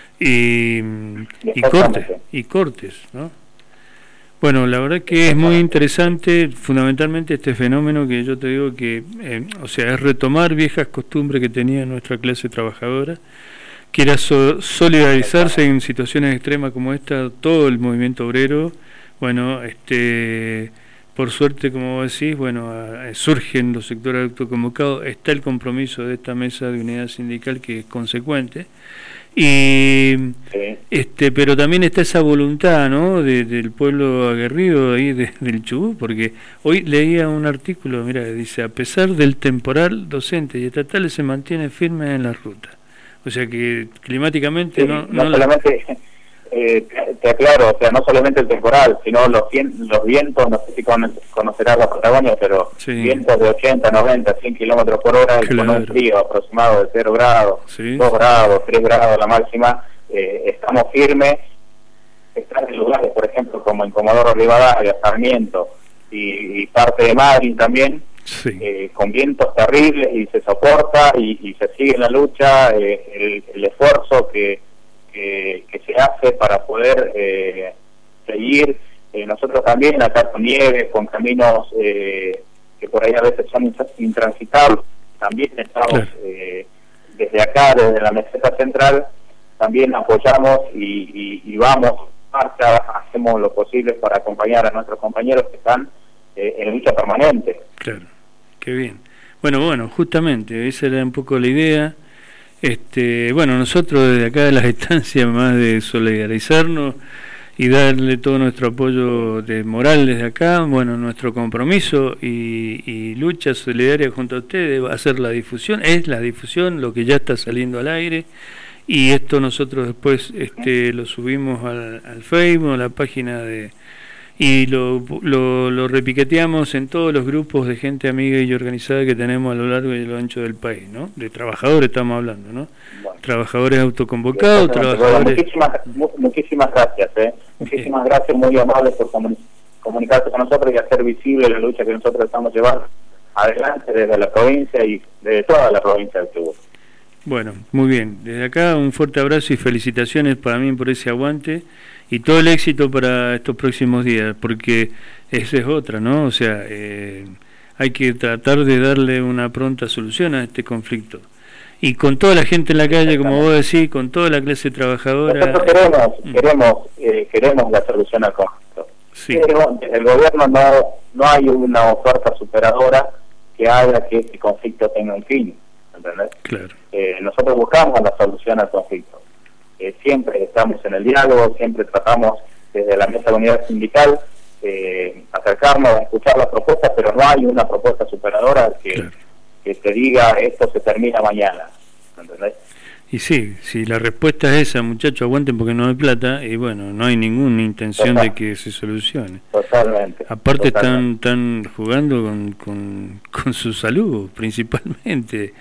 y, y cortes, y cortes, ¿no? Bueno, la verdad que es muy interesante, fundamentalmente este fenómeno que yo te digo que, eh, o sea, es retomar viejas costumbres que tenía nuestra clase trabajadora, que era so solidarizarse en situaciones extremas como esta, todo el movimiento obrero. Bueno, este, por suerte, como vos decís, bueno, a, surgen los sectores autoconvocados, está el compromiso de esta mesa de unidad sindical que es consecuente. Y sí. este pero también está esa voluntad, ¿no?, de, del pueblo aguerrido ahí de, del Chubut, porque hoy leía un artículo, mira, dice: a pesar del temporal, docentes y estatales se mantienen firmes en la ruta. O sea que climáticamente sí, no, no, no solamente la... eh, te, te aclaro, o sea, no solamente el temporal, sino los, los vientos, no sé si conocerás la Patagonia, pero sí. vientos de ochenta, noventa, cien kilómetros por hora, claro. con un frío aproximado de cero grados, sí. dos grados, tres grados la máxima. Eh, estamos firmes. Están en lugares, por ejemplo, como en Comodoro Rivadavia, Sarmiento y, y parte de Madrid también, sí. eh, con vientos terribles, y se soporta y, y se sigue en la lucha. Eh, el, el esfuerzo que Que, que se hace para poder eh, seguir. Eh, nosotros también acá con nieve, con caminos eh, que por ahí a veces son intransitables, también estamos claro. eh, desde acá, desde la meseta central, también apoyamos y, y, y vamos, marcha, hacemos lo posible para acompañar a nuestros compañeros que están eh, en lucha permanente. Claro, qué bien. Bueno, bueno, justamente, esa era un poco la idea. Este, bueno, nosotros desde acá de las estancias, más de solidarizarnos y darle todo nuestro apoyo de moral desde acá, bueno, nuestro compromiso y, y lucha solidaria junto a ustedes va a ser la difusión, es la difusión, lo que ya está saliendo al aire, y esto nosotros después este, lo subimos al, al Facebook, a la página de... y lo, lo, lo repiqueteamos en todos los grupos de gente amiga y organizada que tenemos a lo largo y a lo ancho del país, ¿no? De trabajadores estamos hablando, ¿no? Bueno. Trabajadores autoconvocados, trabajadores... Bueno, muchísimas, muchísimas gracias, ¿eh? Muchísimas Bien. gracias, muy amables por comuni comunicarse con nosotros y hacer visible la lucha que nosotros estamos llevando adelante desde la provincia y desde toda la provincia del Chubut. Bueno, muy bien. Desde acá un fuerte abrazo y felicitaciones para mí por ese aguante y todo el éxito para estos próximos días, porque esa es otra, ¿no? O sea, eh, hay que tratar de darle una pronta solución a este conflicto. Y con toda la gente en la calle, como vos decís, con toda la clase trabajadora... Nosotros queremos, mm. queremos, eh, queremos la solución al conflicto. Sí. Pero el gobierno no, no hay una oferta superadora que haga que este conflicto tenga un fin, ¿entendés? Claro. Eh, nosotros buscamos la solución al conflicto. Eh, siempre estamos en el diálogo, siempre tratamos desde la mesa de unidad sindical eh, acercarnos a escuchar las propuestas, pero no hay una propuesta superadora que, claro. que te diga esto se termina mañana, ¿entendés? Y sí, si la respuesta es esa, muchachos, aguanten porque no hay plata, y bueno, no hay ninguna intención Total. de que se solucione. Totalmente. Aparte Totalmente. Están, están jugando con, con, con su salud, principalmente.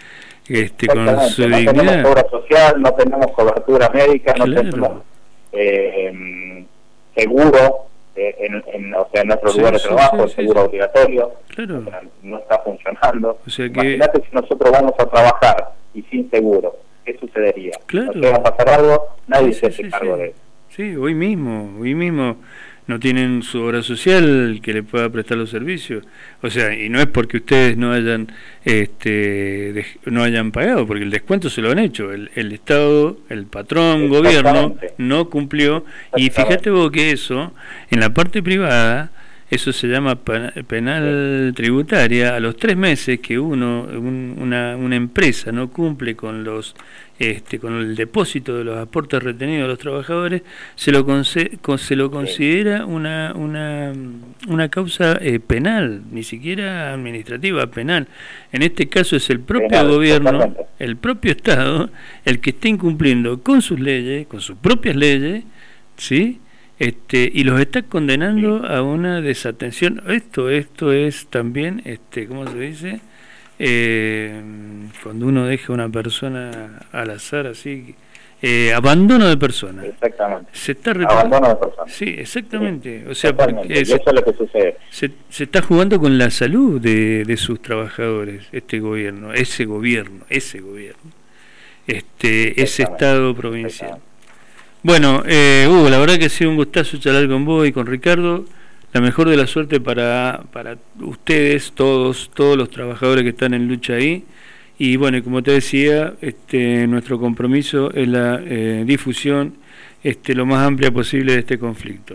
este, con su no dignidad. tenemos obra social, no tenemos cobertura médica, Claro. no tenemos eh, seguro, eh, en, en, o sea, en nuestro Sí, lugar de sí, trabajo, sí, el sí, seguro sí. obligatorio, Claro. o sea, no está funcionando. O sea que- Imagínate si nosotros vamos a trabajar y sin seguro, ¿qué sucedería? Claro. ¿Nos llega a pasar algo? Nadie Sí, se sí, hace sí, cargo sí. de eso. Sí, hoy mismo, hoy mismo no tienen su obra social que le pueda prestar los servicios. O sea, y no es porque ustedes no hayan este dej- no hayan pagado, porque el descuento se lo han hecho. El, el Estado, el patrón, gobierno, Exactamente. no cumplió. Y Exactamente. fíjate vos que eso, en la parte privada, eso se llama pena- penal tributaria. A los tres meses que uno, un- una, una empresa no cumple con los este, con el depósito de los aportes retenidos de los trabajadores, se lo conse- con- se lo considera una una, una causa eh, penal, ni siquiera administrativa, penal. En este caso es el propio Penal, gobierno, totalmente. el propio Estado, el que está incumpliendo con sus leyes, con sus propias leyes, ¿sí? Este, y los está condenando a una desatención. Esto esto es también, este, ¿cómo se dice? Eh, cuando uno deja a una persona al azar, así, eh, abandono de persona. Exactamente. Se está re- Abandono de personas. Sí, exactamente. O sea, Totalmente. porque Y se, eso es lo que sucede. se, se está jugando con la salud de, de sus trabajadores, este gobierno, ese gobierno, ese gobierno, este, ese Exactamente. Estado provincial. Exactamente. Bueno, eh, Hugo, la verdad que ha sido un gustazo charlar con vos y con Ricardo. La mejor de la suerte para, para ustedes, todos, todos los trabajadores que están en lucha ahí. Y bueno, y como te decía, este, nuestro compromiso es la eh, difusión este, lo más amplia posible de este conflicto.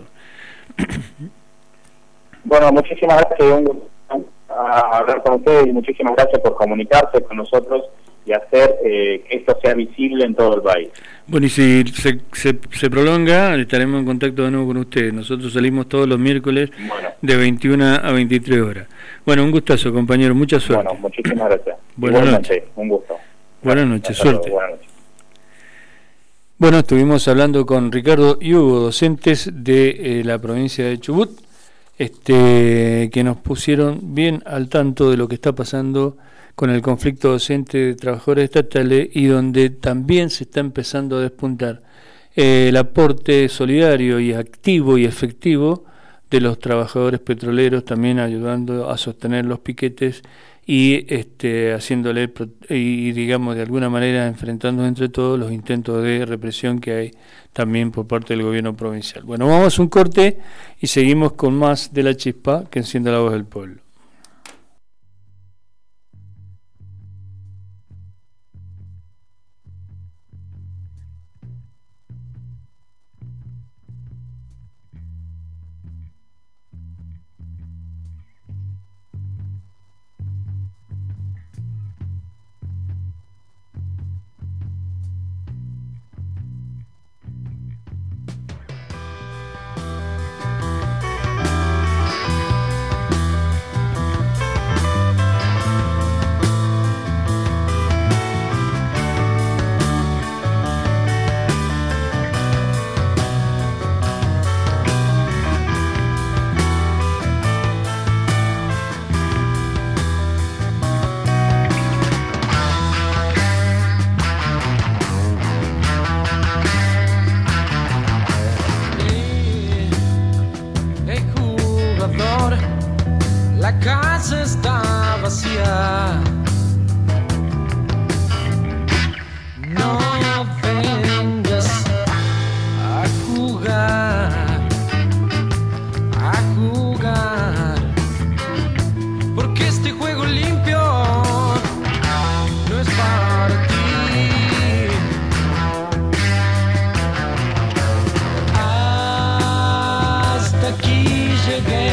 Bueno, muchísimas gracias, un gusto a hablar con ustedes y muchísimas gracias por comunicarse con nosotros y hacer eh, que esto sea visible en todo el país. Bueno, y si se, se, se prolonga, estaremos en contacto de nuevo con ustedes. Nosotros salimos todos los miércoles Bueno, de veintiuna a veintitrés horas. Bueno, un gustazo, compañero, mucha suerte. bueno muchísimas gracias. Buenas Igualmente, noches. un gusto. Buenas noches, Hasta luego, suerte. buenas noches. Bueno, estuvimos hablando con Ricardo y Hugo, docentes de eh, la provincia de Chubut, este, que nos pusieron bien al tanto de lo que está pasando con el conflicto docente de trabajadores estatales y donde también se está empezando a despuntar eh, el aporte solidario y activo y efectivo de los trabajadores petroleros, también ayudando a sostener los piquetes y este, haciéndole y digamos de alguna manera enfrentando entre todos los intentos de represión que hay también por parte del gobierno provincial. Bueno, vamos a un corte y seguimos con más de La Chispa que enciende la voz del pueblo. La casa está vacía. No vengas a jugar, a jugar, porque este juego limpio no es para ti. Hasta aquí llegué.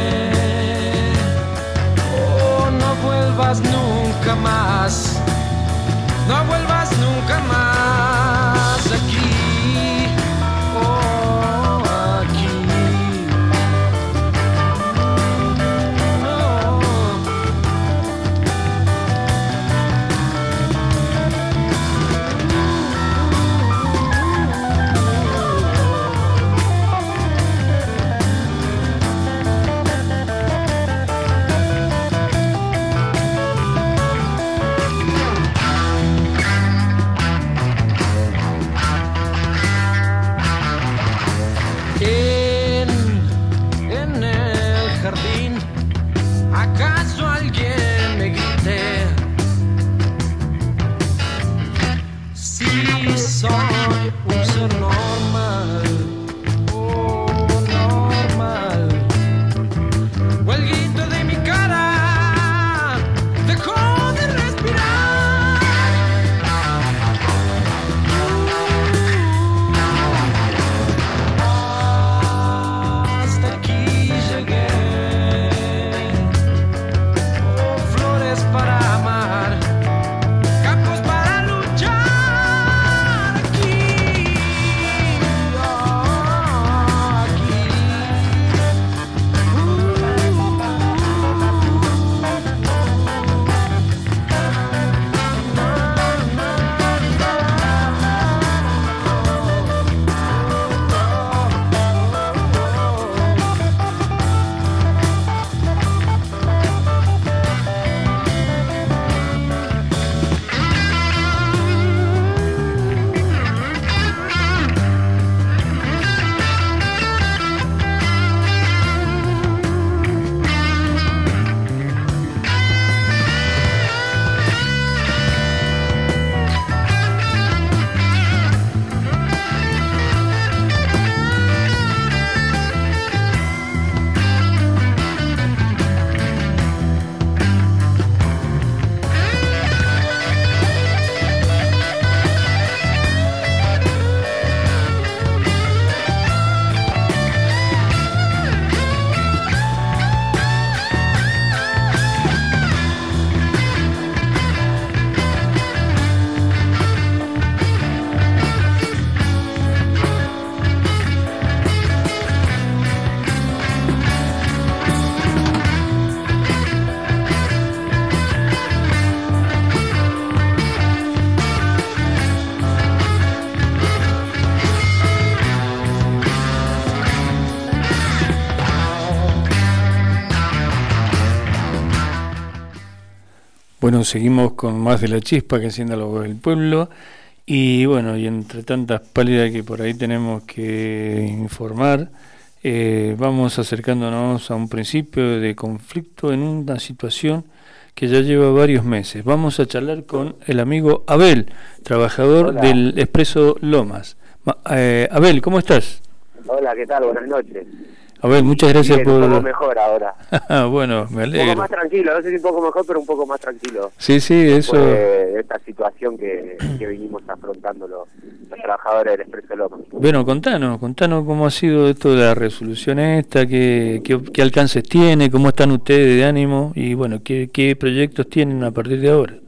Nunca más, no vuelvas nunca más aquí, oh, aquí, no. Bueno, seguimos con más de La Chispa que encienda la voz del pueblo. Y bueno, y entre tantas pálidas que por ahí tenemos que informar, eh, vamos acercándonos a un principio de conflicto en una situación que ya lleva varios meses. Vamos a charlar con el amigo Abel, trabajador Hola. del Expreso Lomas. Eh, Abel, ¿cómo estás? Hola, ¿qué tal? Buenas noches. Abel, muchas gracias Bien, por... un poco mejor ahora. Bueno, me alegro. Un poco más tranquilo, no sé si un poco mejor, pero un poco más tranquilo. Sí, sí, eso... De esta situación que, que vinimos afrontando los, los trabajadores del Expreso Lomas. Bueno, contanos, contanos cómo ha sido esto de la resolución esta, qué, qué, qué alcances tiene, cómo están ustedes de ánimo y bueno, qué, qué proyectos tienen a partir de ahora.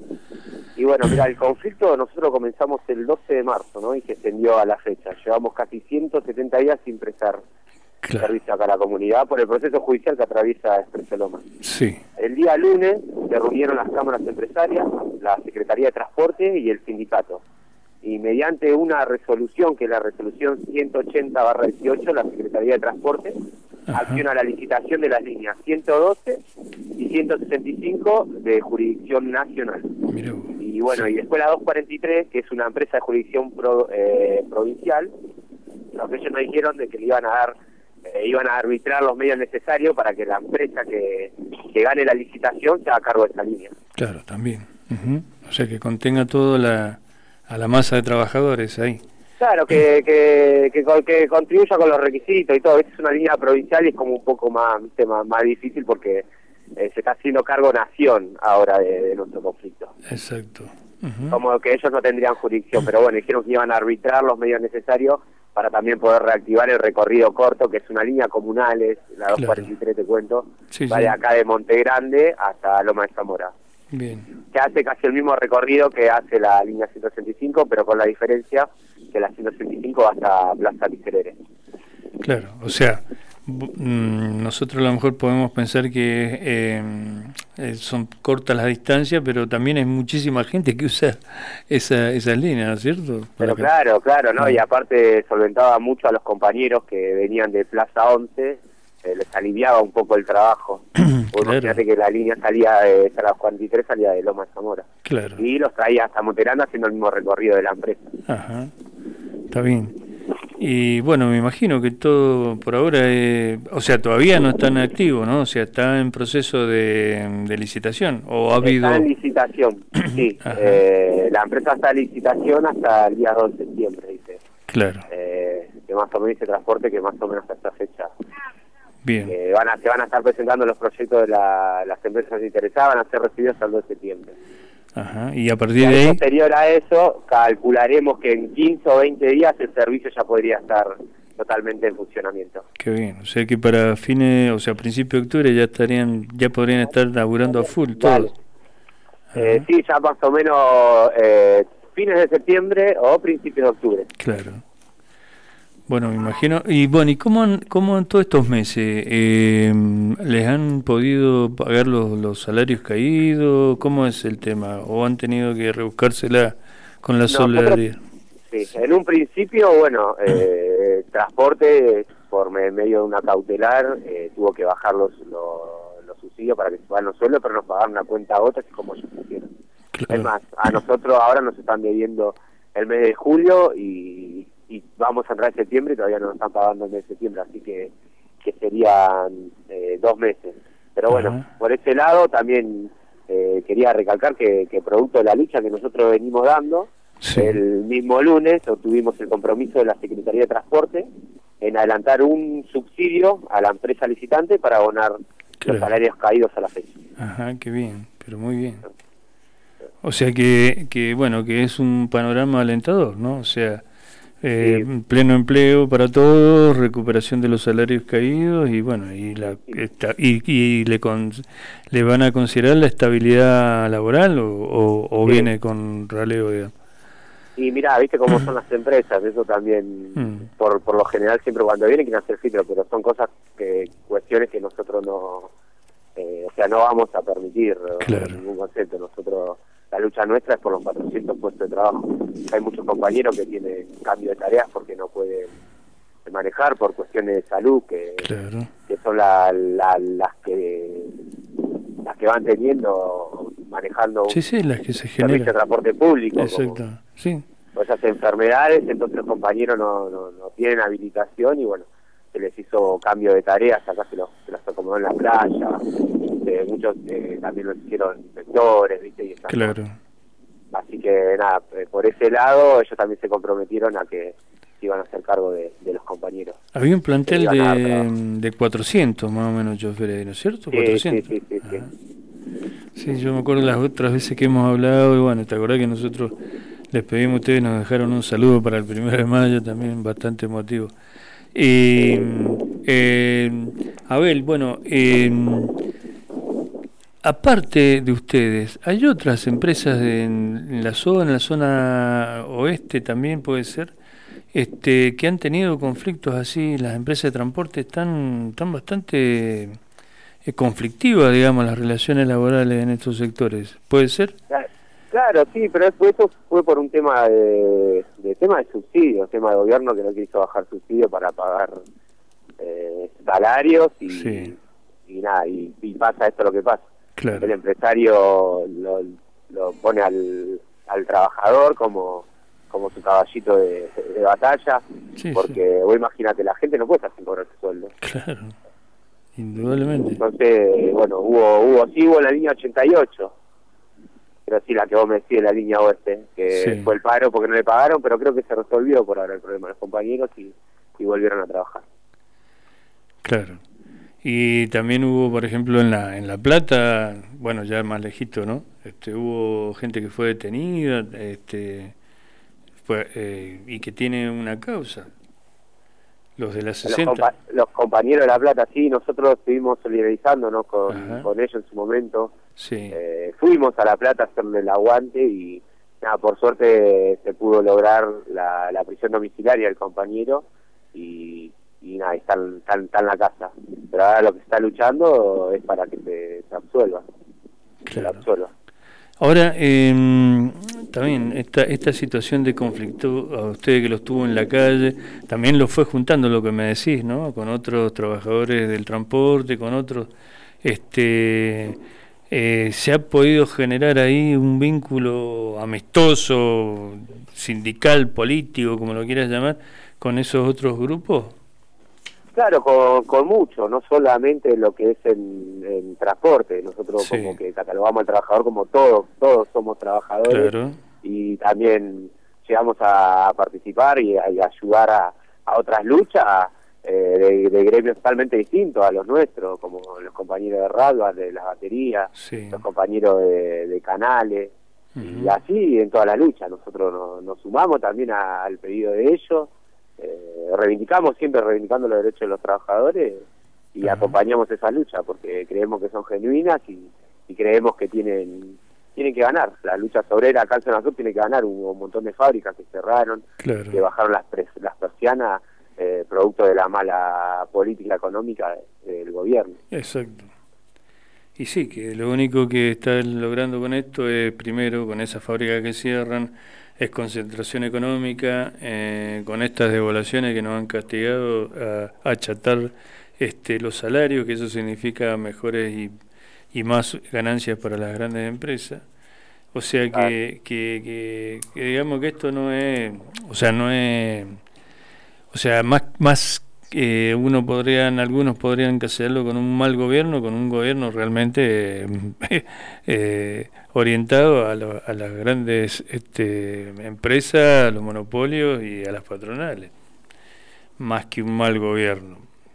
Y bueno, mira, el conflicto nosotros comenzamos el doce de marzo, ¿no? Y se extendió a la fecha. Llevamos casi ciento setenta días sin prestar claro. servicio acá a la comunidad por el proceso judicial que atraviesa Expreso Lomas. Sí. El día lunes se reunieron las cámaras empresarias, la Secretaría de Transporte y el sindicato. Y mediante una resolución, que es la resolución ciento ochenta barra dieciocho, la Secretaría de Transporte Ajá. acciona la licitación de las líneas ciento doce y ciento sesenta y cinco de jurisdicción nacional. Mirá. Y bueno, sí. y después la doscientos cuarenta y tres, que es una empresa de jurisdicción pro, eh, provincial, lo que ellos nos dijeron de que le iban a dar, eh, iban a arbitrar los medios necesarios para que la empresa que, que gane la licitación se haga cargo de esa línea. Claro, también. Uh-huh. O sea, que contenga todo la, a la masa de trabajadores ahí. Claro, que, que, que, que contribuya con los requisitos y todo. Esta es una línea provincial y es como un poco más, más, más difícil porque eh, se está haciendo cargo nación ahora de, de nuestro conflicto. Exacto. Uh-huh. Como que ellos no tendrían jurisdicción, pero bueno, dijeron que iban a arbitrar los medios necesarios para también poder reactivar el recorrido corto, que es una línea comunales, la doscientos cuarenta y tres claro. te cuento, sí, va sí. de acá de Monte Grande hasta Loma de Zamora. Bien. Que hace casi el mismo recorrido que hace la línea ciento sesenta y cinco, pero con la diferencia que la ciento sesenta y cinco va hasta Plaza Miserere. Claro, o sea, mmm, nosotros a lo mejor podemos pensar que eh, eh, son cortas las distancias, pero también hay muchísima gente que usa esa, esas líneas, ¿no es cierto? Pero claro, claro, ¿no? Ah. Y aparte solventaba mucho a los compañeros que venían de Plaza once, eh, les aliviaba un poco el trabajo. Uno claro. fíjate que la línea salía de las cuarenta y tres, salía de Loma de Zamora. Claro. Y los traía hasta Monterana haciendo el mismo recorrido de la empresa. Ajá, está bien. Y bueno, me imagino que todo por ahora, eh, o sea, todavía no está en activo, ¿no? O sea, está en proceso de, de licitación, ¿o ha habido...? Está en licitación, sí. Eh, la empresa está en licitación hasta el día dos de septiembre, dice. Claro. Eh, que más o menos dice transporte, que más o menos hasta esta fecha. Bien. Eh, van a, se van a estar presentando los proyectos de la, las empresas interesadas, van a ser recibidos hasta el dos de septiembre. Ajá, y a partir de y ahí... posterior a eso, calcularemos que en quince o veinte días el servicio ya podría estar totalmente en funcionamiento. Qué bien, o sea que para fines, o sea, a principios de octubre ya estarían, ya podrían estar laburando a full todos. Eh, sí, ya más o menos eh, fines de septiembre o principios de octubre. Claro. Bueno, me imagino. Y bueno, ¿y cómo, han, cómo en todos estos meses eh, les han podido pagar los, los salarios caídos? ¿Cómo es el tema? ¿O han tenido que rebuscársela con la no, solidaridad? Sí, en un principio, bueno, eh, transporte por medio de una cautelar eh, tuvo que bajar los, los, los subsidios para que se paguen los sueldos, pero nos pagaron una cuenta a otras como ellos quisieron. Claro. Es más, a nosotros ahora nos están debiendo el mes de julio y... y vamos a entrar en septiembre y todavía no nos están pagando el mes de septiembre, así que que serían eh, dos meses. Pero bueno, uh-huh. por ese lado también eh, quería recalcar que, que producto de la lucha que nosotros venimos dando, sí. el mismo lunes obtuvimos el compromiso de la Secretaría de Transporte en adelantar un subsidio a la empresa licitante para abonar claro. los salarios caídos a la fecha. Ajá, qué bien, pero muy bien. O sea que, que bueno, que es un panorama alentador, ¿no? O sea... Eh, sí. Pleno empleo para todos, recuperación de los salarios caídos y bueno y la esta, y, y le con, le van a considerar la estabilidad laboral o, o, o sí. viene con raleo digamos. Y mira, viste cómo son las empresas, eso también mm. por por lo general siempre cuando vienen quieren hacer filtro, pero son cosas que cuestiones que nosotros no eh, o sea no vamos a permitir claro. ningún concepto. Nosotros la lucha nuestra es por los cuatrocientos puestos de trabajo. Hay muchos compañeros que tienen cambio de tareas porque no pueden manejar por cuestiones de salud, que, claro. que son la, la, las que las que van teniendo manejando sí, sí, las que se un servicio de generan. transporte público. Exacto, como, sí. o esas enfermedades, entonces los compañeros no, no, no tienen habilitación y bueno, se les hizo cambio de tareas, acá se los, se los acomodó en la playa, eh, muchos eh, también lo hicieron inspectores, ¿viste? Y esas Claro. cosas. Así que nada, eh, por ese lado ellos también se comprometieron a que se iban a hacer cargo de, de los compañeros. Había un plantel iban a dar de, trabajo. de cuatrocientos más o menos choferes, ¿no es cierto? Sí, cuatrocientos. sí, sí, sí, sí. Ajá. Sí, yo me acuerdo las otras veces que hemos hablado, y bueno, te acordás que nosotros les pedimos a ustedes, nos dejaron un saludo para el primero de mayo, también bastante emotivo. Y, eh, Abel, bueno, eh, aparte de ustedes, ¿hay otras empresas en, en la zona, en la zona oeste también puede ser, este, que han tenido conflictos así? Las empresas de transporte están, están bastante eh, conflictivas, digamos, las relaciones laborales en estos sectores, ¿puede ser? Claro, claro, sí, pero eso fue por un tema de, de tema de subsidios, tema de gobierno que no quiso bajar subsidios para pagar eh, salarios y, Sí. y nada, y, y pasa esto lo que pasa. Claro. El empresario lo, lo pone al, al trabajador como como su caballito de, de batalla, Sí, porque vos imagínate, la gente no puede estar sin cobrar su sueldo. Claro, indudablemente. Entonces, bueno, hubo, hubo, sí hubo la línea ochenta y ocho, pero sí la que vos me decís, la línea oeste, que Sí. fue el paro porque no le pagaron, pero creo que se resolvió por ahora el problema de los compañeros y, y volvieron a trabajar. Claro. Y también hubo, por ejemplo, en la en La Plata, bueno, ya más lejito, ¿no? Este, hubo gente que fue detenida, este, fue, eh, y que tiene una causa. Los de las Los, sesenta. compa los compañeros de La Plata, sí, nosotros estuvimos solidarizándonos con, Ajá. con ellos en su momento. Sí. Eh, fuimos a La Plata a hacerle el aguante y nada, por suerte se pudo lograr la, la prisión domiciliaria del compañero y, y nada, está, está, está en la casa. Pero ahora lo que se está luchando es para que se, se absuelva. Se la Claro. absuelva. Ahora, eh, también esta esta situación de conflicto, a usted que lo estuvo en la calle, también lo fue juntando lo que me decís, ¿no? Con otros trabajadores del transporte, con otros, este, eh, ¿se ha podido generar ahí un vínculo amistoso, sindical, político, como lo quieras llamar, con esos otros grupos? Claro, con, con mucho, no solamente lo que es en, en transporte, nosotros Sí. como que catalogamos al trabajador como todos, todos somos trabajadores. Claro. Y también llegamos a participar y a, y a ayudar a, a otras luchas eh, de, de gremios totalmente distintos a los nuestros, como los compañeros de Radar, de las baterías, Sí. los compañeros de, de canales, Ujú. y así en toda la lucha. Nosotros nos, nos sumamos también a, al pedido de ellos, eh, reivindicamos, siempre reivindicando los derechos de los trabajadores y Ajá. acompañamos esa lucha porque creemos que son genuinas y, y creemos que tienen tienen que ganar. La lucha obrera acá en Zona Sur tiene que ganar. Hubo un montón de fábricas que cerraron, Claro. que bajaron las, pres- las persianas eh, producto de la mala política económica del gobierno. Exacto. Y sí, que lo único que está logrando con esto es, primero, con esas fábricas que cierran, es concentración económica, eh, con estas devaluaciones que nos han castigado a, a achatar este, los salarios, que eso significa mejores y, y más ganancias para las grandes empresas. O sea que, Claro. que, que, que digamos que esto no es, o sea, no es, o sea, más, más eh, uno podrían, algunos podrían hacerlo con un mal gobierno, con un gobierno realmente eh, eh, orientado a, lo, a las grandes este, empresas, a los monopolios y a las patronales, más que un mal gobierno.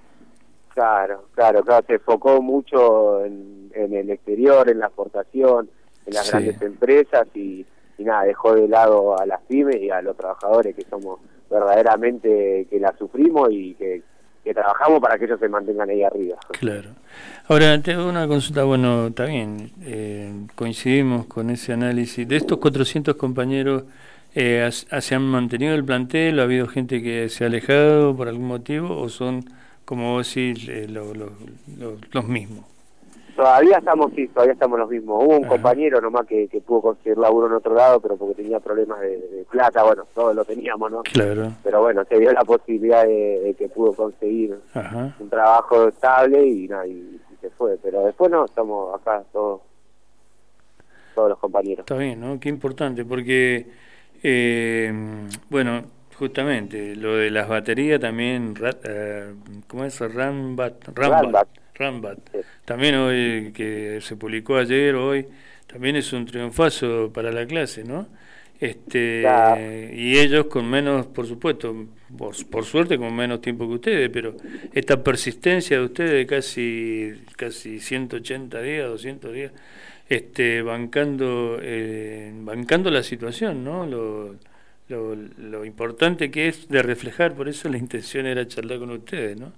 Claro, claro, claro, se enfocó mucho en, en el exterior, en la exportación, en las Sí. grandes empresas y, y nada, dejó de lado a las pymes y a los trabajadores que somos verdaderamente, que la sufrimos y que, que trabajamos para que ellos se mantengan ahí arriba. Claro. Ahora, te hago una consulta, bueno, está bien, eh, coincidimos con ese análisis. De estos cuatrocientos compañeros, eh, has- ¿se han mantenido el plantel? ¿Ha habido gente que se ha alejado por algún motivo o son, como vos decís, eh, lo- lo- lo- los mismos? Todavía estamos, sí, todavía estamos los mismos. Hubo un Ajá. compañero nomás que, que pudo conseguir laburo en otro lado, pero porque tenía problemas de, de plata, bueno, todos lo teníamos, ¿no? Claro. Pero bueno, se dio la posibilidad de, de que pudo conseguir Ajá. un trabajo estable y, nada, y, y se fue. Pero después no, estamos acá todos. todos los compañeros. Está bien, ¿no? Qué importante, porque, eh, bueno, justamente, lo de las baterías también, eh, ¿cómo es? Rambat, Rambat, Rambat. Rambat. Sí. También hoy, que se publicó ayer, hoy, también es un triunfazo para la clase, ¿no? Este, claro. Y ellos con menos, por supuesto, por, por suerte con menos tiempo que ustedes, pero esta persistencia de ustedes de casi, casi ciento ochenta días, doscientos días, este, bancando, eh, bancando la situación, ¿no? Lo, lo, lo importante que es de reflejar, por eso la intención era charlar con ustedes, ¿no?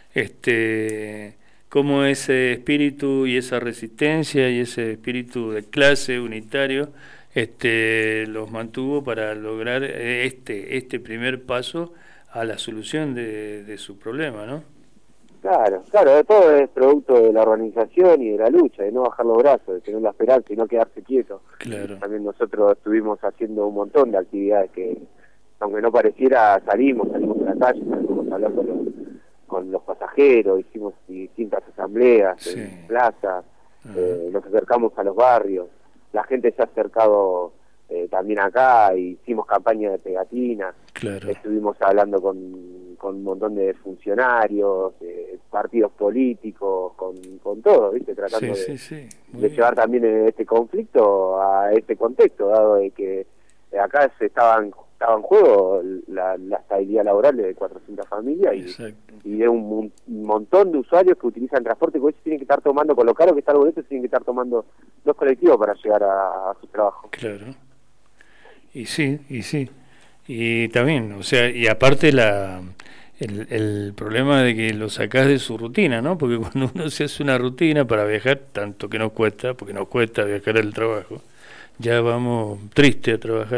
Este, cómo ese espíritu y esa resistencia y ese espíritu de clase unitario este, los mantuvo para lograr este, este primer paso a la solución de, de su problema, ¿no? Claro, claro, todo es producto de la organización y de la lucha, de no bajar los brazos, de tener la esperanza y no quedarse quieto. Claro. También nosotros estuvimos haciendo un montón de actividades que, aunque no pareciera, salimos, salimos a la calle, salimos a hablar con los, con los pasajeros, hicimos distintas asambleas sí. en plazas, uh-huh. eh, nos acercamos a los barrios, la gente se ha acercado eh, también acá, hicimos campaña de pegatinas, claro. estuvimos hablando con, con un montón de funcionarios, eh, partidos políticos, con, con todo, ¿viste? Tratando sí, de, sí, sí. de llevar también este conflicto a este contexto, dado de que acá se estaban estaba en juego la, la estabilidad laboral de cuatrocientas familias y, y de un, un montón de usuarios que utilizan transporte, que hoy tienen que estar tomando, con lo caro que está el boleto, tienen que estar tomando dos colectivos para llegar a, a su trabajo. Claro. Y sí, y sí. Y también, o sea, y aparte la el, el problema de que lo sacás de su rutina, ¿no? Porque cuando uno se hace una rutina para viajar, tanto que nos cuesta, porque nos cuesta viajar al trabajo, ya vamos tristes a trabajar.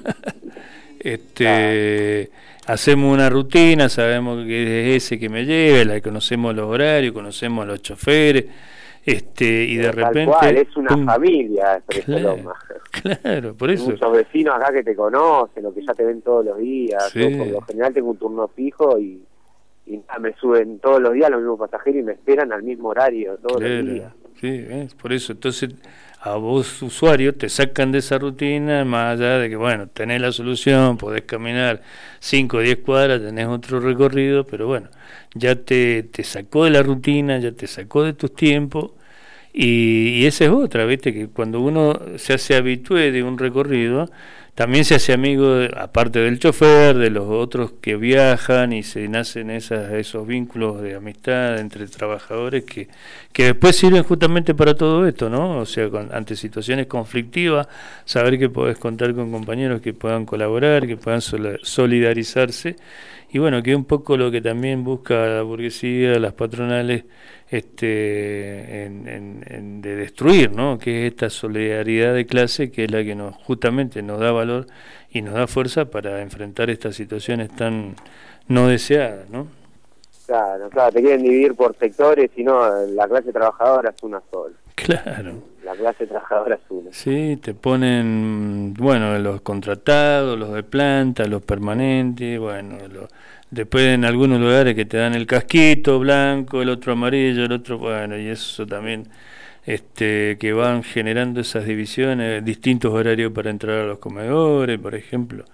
este ah. Hacemos una rutina, sabemos que es ese que me lleva, la conocemos los horarios, conocemos a los choferes, este y de Tal repente cual, es una pum, familia, claro, claro, por eso muchos vecinos acá que te conocen, o que ya te ven todos los días. Sí. Yo por lo general tengo un turno fijo y, y nada, me suben todos los días los mismos pasajeros y me esperan al mismo horario todos claro. los días. Sí, ¿ves? Por eso, entonces a vos usuario te sacan de esa rutina, más allá de que, bueno, tenés la solución, podés caminar cinco o diez cuadras, tenés otro recorrido, pero bueno, ya te, te sacó de la rutina, ya te sacó de tus tiempos, y, y esa es otra, ¿viste? Que cuando uno se hace habitué de un recorrido, también se hace amigo, de, aparte del chofer, de los otros que viajan y se nacen esas, esos vínculos de amistad entre trabajadores que, que después sirven justamente para todo esto, ¿no? O sea, con, ante situaciones conflictivas, saber que podés contar con compañeros que puedan colaborar, que puedan sol- solidarizarse, y bueno, que es un poco lo que también busca la burguesía, las patronales, este en, en, en de destruir, ¿no? Que es esta solidaridad de clase, que es la que nos justamente nos da valor y nos da fuerza para enfrentar estas situaciones tan no deseadas, ¿no? Claro, claro, te quieren dividir por sectores, y no, la clase trabajadora es una sola. Claro. La clase trabajadora es una. Sí, te ponen, bueno, los contratados, los de planta, los permanentes, bueno, los, después en algunos lugares que te dan el casquito blanco, el otro amarillo, el otro, bueno, y eso también, este, que van generando esas divisiones, distintos horarios para entrar a los comedores, por ejemplo.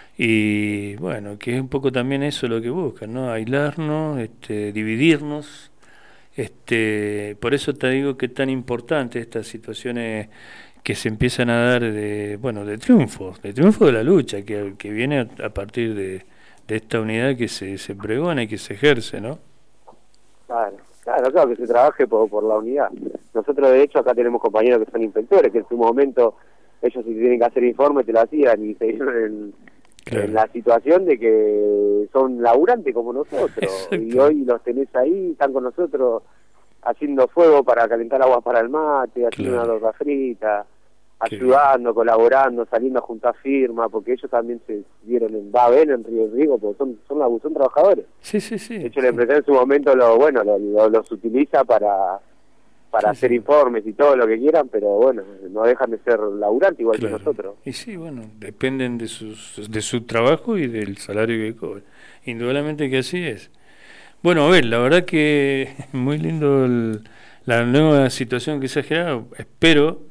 Y bueno, que es un poco también eso lo que buscan, ¿no? Aislarnos, este, dividirnos. Este, por eso te digo que es tan importante estas situaciones que se empiezan a dar de, bueno, de triunfo, de triunfo de la lucha, que, que viene a, a partir de, de esta unidad que se, se pregona y que se ejerce, ¿no? Claro, claro, claro, que se trabaje por, por la unidad. Nosotros, de hecho, acá tenemos compañeros que son inspectores, que en su momento ellos, si tienen que hacer informes, te lo hacían, y se dieron en, claro. en la situación de que son laburantes como nosotros. Exacto. Y hoy los tenés ahí, están con nosotros haciendo fuego para calentar agua para el mate, haciendo claro. una torta frita, Qué ayudando, bien. colaborando, saliendo a juntar firmas, porque ellos también se dieron en va a ver en Río Riego, porque son son, son trabajadores. Sí, sí, sí. De hecho, la empresa en su momento lo bueno lo, lo, los utiliza para para sí, hacer sí. informes y todo lo que quieran, pero bueno, no dejan de ser laburantes igual claro. que nosotros. Y sí, bueno, dependen de sus de su trabajo y del salario que cobran. Indudablemente que así es. Bueno, a ver, la verdad que muy lindo el, la nueva situación que se ha generado. Espero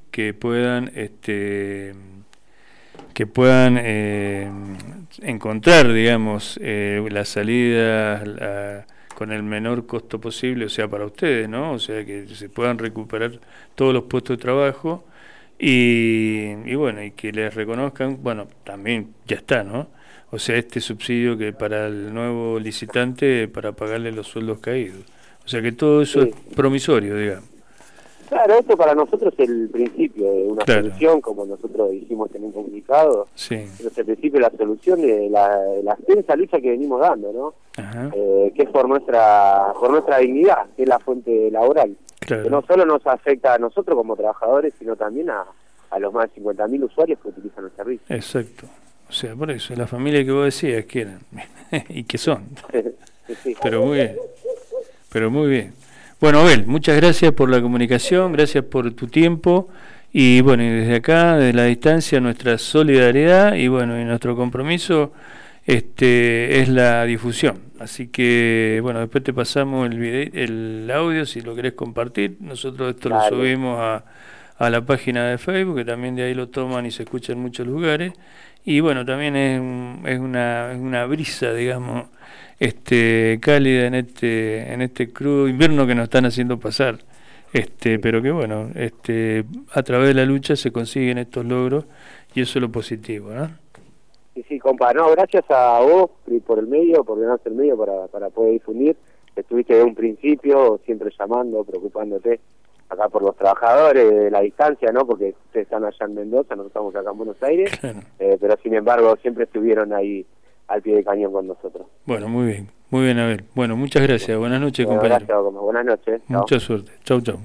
que puedan este que puedan eh, encontrar, digamos, eh, la salida la, con el menor costo posible, o sea, para ustedes, ¿no? O sea, que se puedan recuperar todos los puestos de trabajo y, y bueno, y que les reconozcan, bueno, también ya está, ¿no? O sea, este subsidio que para el nuevo licitante, para pagarle los sueldos caídos. O sea, que todo eso sí. es promisorio, digamos. Claro, esto para nosotros es el principio de una claro. solución, como nosotros dijimos en un comunicado. Sí. Es el principio de la solución de la, de la extensa lucha que venimos dando, ¿no? Ajá. Eh, que es por nuestra por nuestra dignidad, que es la fuente laboral. Claro. Que no solo nos afecta a nosotros como trabajadores, sino también a, a los más de cincuenta mil usuarios que utilizan el servicio. Exacto. O sea, por eso, la familia que vos decías que eran, y que son. sí. Pero muy bien. Pero muy bien. Bueno, Abel, muchas gracias por la comunicación, gracias por tu tiempo y bueno, y desde acá, desde la distancia, nuestra solidaridad y bueno, y nuestro compromiso este es la difusión. Así que bueno, después te pasamos el video, el audio si lo querés compartir. Nosotros esto Dale. lo subimos a, a la página de Facebook, que también de ahí lo toman y se escucha en muchos lugares. Y bueno, también es, es, una, es una brisa, digamos, este cálida en este en este crudo invierno que nos están haciendo pasar, este pero que bueno, este a través de la lucha se consiguen estos logros y eso es lo positivo, ¿no? Sí, sí, compa, no, gracias a vos por el medio, por ganarse el medio para, para poder difundir. Estuviste desde un principio siempre llamando, preocupándote acá por los trabajadores de la distancia, ¿no? Porque ustedes están allá en Mendoza, nosotros estamos acá en Buenos Aires, claro. eh, pero sin embargo siempre estuvieron ahí al pie de cañón con nosotros. Bueno, muy bien, muy bien, Abel. Bueno, muchas gracias, buenas noches, bueno, compañero. Gracias, como. Buenas noches. Mucha chau. suerte, chau, chau.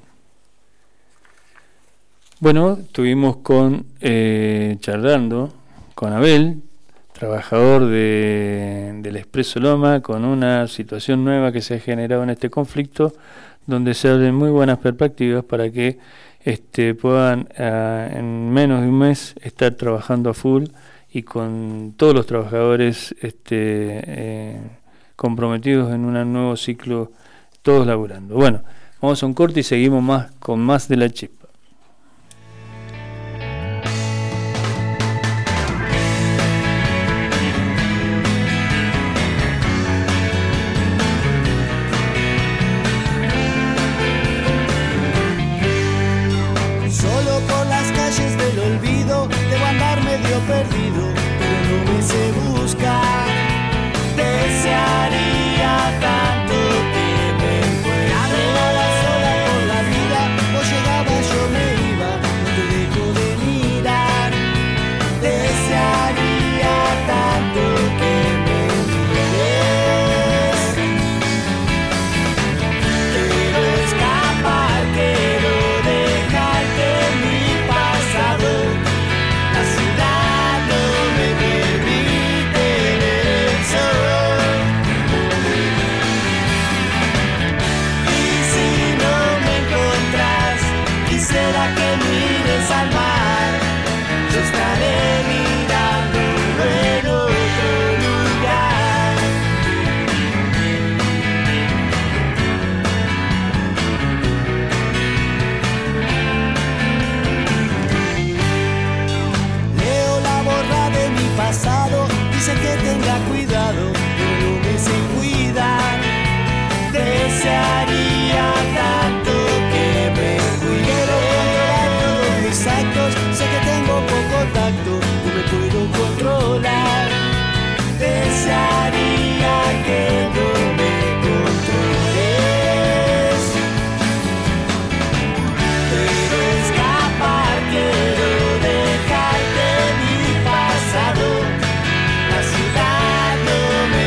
Bueno, estuvimos con, eh, charlando con Abel, trabajador de, del Expreso Loma, con una situación nueva que se ha generado en este conflicto, donde se abren muy buenas perspectivas para que este, puedan uh, en menos de un mes estar trabajando a full y con todos los trabajadores este, eh, comprometidos en un nuevo ciclo, todos laburando. Bueno, vamos a un corte y seguimos más con más de La Chispa. Solo por las calles del olvido debo andar medio perdido, pero no me sé buscar. Desearía tanto que me encuentre. Navegaba sola por la vida, o llegaba yo me iba, no te dejo de mirar. Desearía tanto que me encuentres. Quiero escapar, quiero dejarte mi pasado. La ciudad no me permite ver el sol. Y si no me encontrás, quisiera que mires al mar. Yo estaré mirándolo en otro lugar. Leo la borra de mi pasado, dice que tenga cuidado, pero no me sé cuidar. Desearía tanto que me cuidara. Controlar todos mis actos, sé que tengo poco tacto, no me puedo controlar. Desearía que no me controles. Quiero escapar, quiero dejarte mi pasado. La ciudad no me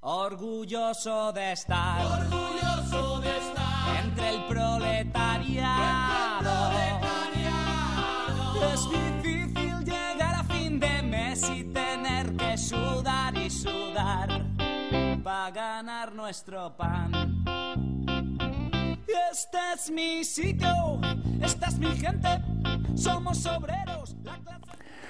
orgulloso de estar, orgulloso de estar entre el proletariado. Es difícil llegar a fin de mes y tener que sudar y sudar para ganar nuestro pan. Este es mi sitio, esta es mi gente, somos obreros. La clase...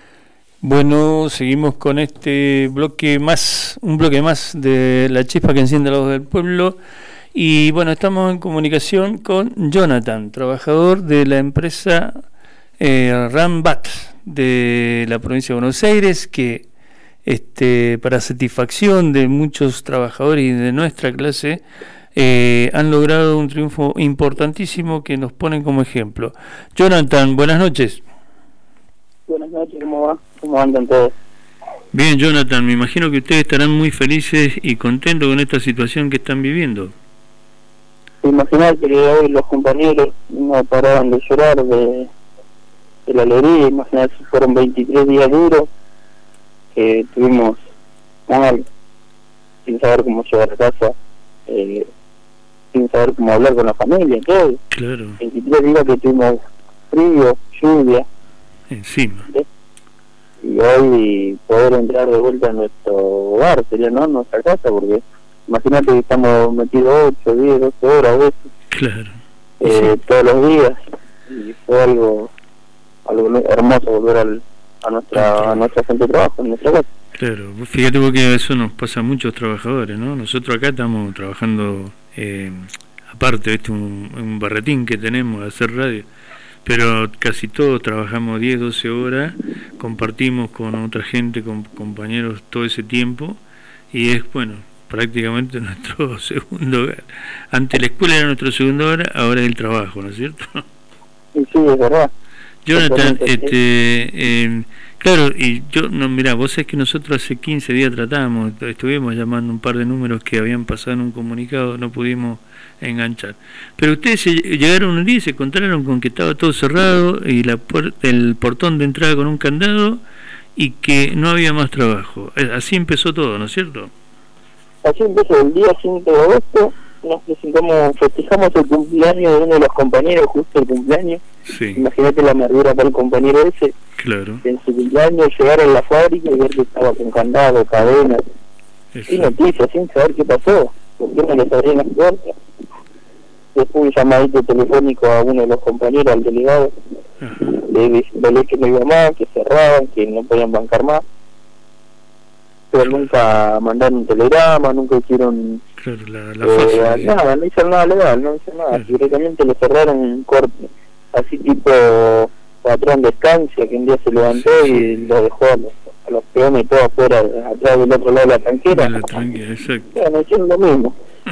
Bueno, seguimos con este bloque más, un bloque más de La Chispa que enciende la voz del pueblo. Y bueno, estamos en comunicación con Jonathan, trabajador de la empresa eh, Rambat de la provincia de Buenos Aires, que este, para satisfacción de muchos trabajadores y de nuestra clase, eh, han logrado un triunfo importantísimo que nos ponen como ejemplo. Jonathan, buenas noches. Buenas noches, ¿cómo va? ¿Cómo andan todos? Bien, Jonathan, me imagino que ustedes estarán muy felices y contentos con esta situación que están viviendo. Imagínate que hoy los compañeros no paraban de llorar de, de la alegría. Imagínate, fueron veintitrés días duros que estuvimos mal, sin saber cómo llegar a casa, eh, sin saber cómo hablar con la familia, todo. Claro. veintitrés días que tuvimos frío, lluvia. Encima. ¿Sí? Y hoy poder entrar de vuelta a nuestro hogar, sería no nuestra casa, porque imagínate que estamos metidos ocho, diez, doce horas a veces. Claro. Eh, sí. Todos los días. Y fue algo algo hermoso volver al, a nuestra a nuestra centro de trabajo, en nuestra casa. Claro, fíjate vos que eso nos pasa a muchos trabajadores, ¿no? Nosotros acá estamos trabajando, eh, aparte, ¿viste? Un, un barretín que tenemos de hacer radio. Pero casi todos trabajamos diez, doce horas, compartimos con otra gente, con compañeros todo ese tiempo, y es, bueno, prácticamente nuestro segundo hogar. Antes la escuela era nuestro segundo hogar, ahora es el trabajo, ¿no es cierto? Sí, sí, es verdad. Jonathan, este, eh, claro, y yo, no, mirá, vos sabés que nosotros hace quince días tratamos, estuvimos llamando un par de números que habían pasado en un comunicado, no pudimos enganchar. Pero ustedes se llegaron un día y se encontraron con que estaba todo cerrado y la puer- el portón de entrada con un candado y que no había más trabajo. Así empezó todo, ¿no es cierto? Así empezó el día cinco de agosto, nos presentamos, festejamos el cumpleaños de uno de los compañeros, justo el cumpleaños. Sí. Imagínate la amargura para el compañero ese. Claro. En su cumpleaños llegar a la fábrica y ver que estaba con candado, cadenas, sin noticias, sin saber qué pasó, por qué no les abrían las puertas. Después un llamadito telefónico a uno de los compañeros, al delegado, le dije que no iba más, que cerraban, que no podían bancar más, pero nunca mandaron un telegrama, nunca hicieron claro, la, la eh, fase, nada, no hicieron nada legal, no hicieron nada, claro. Directamente le cerraron un corte, así tipo patrón de estancia, que un día se levantó sí, y sí. lo dejó a los, a los peones todo afuera, atrás del otro lado de la tranquera. De la tranquera, exacto. Bueno, hicieron lo mismo.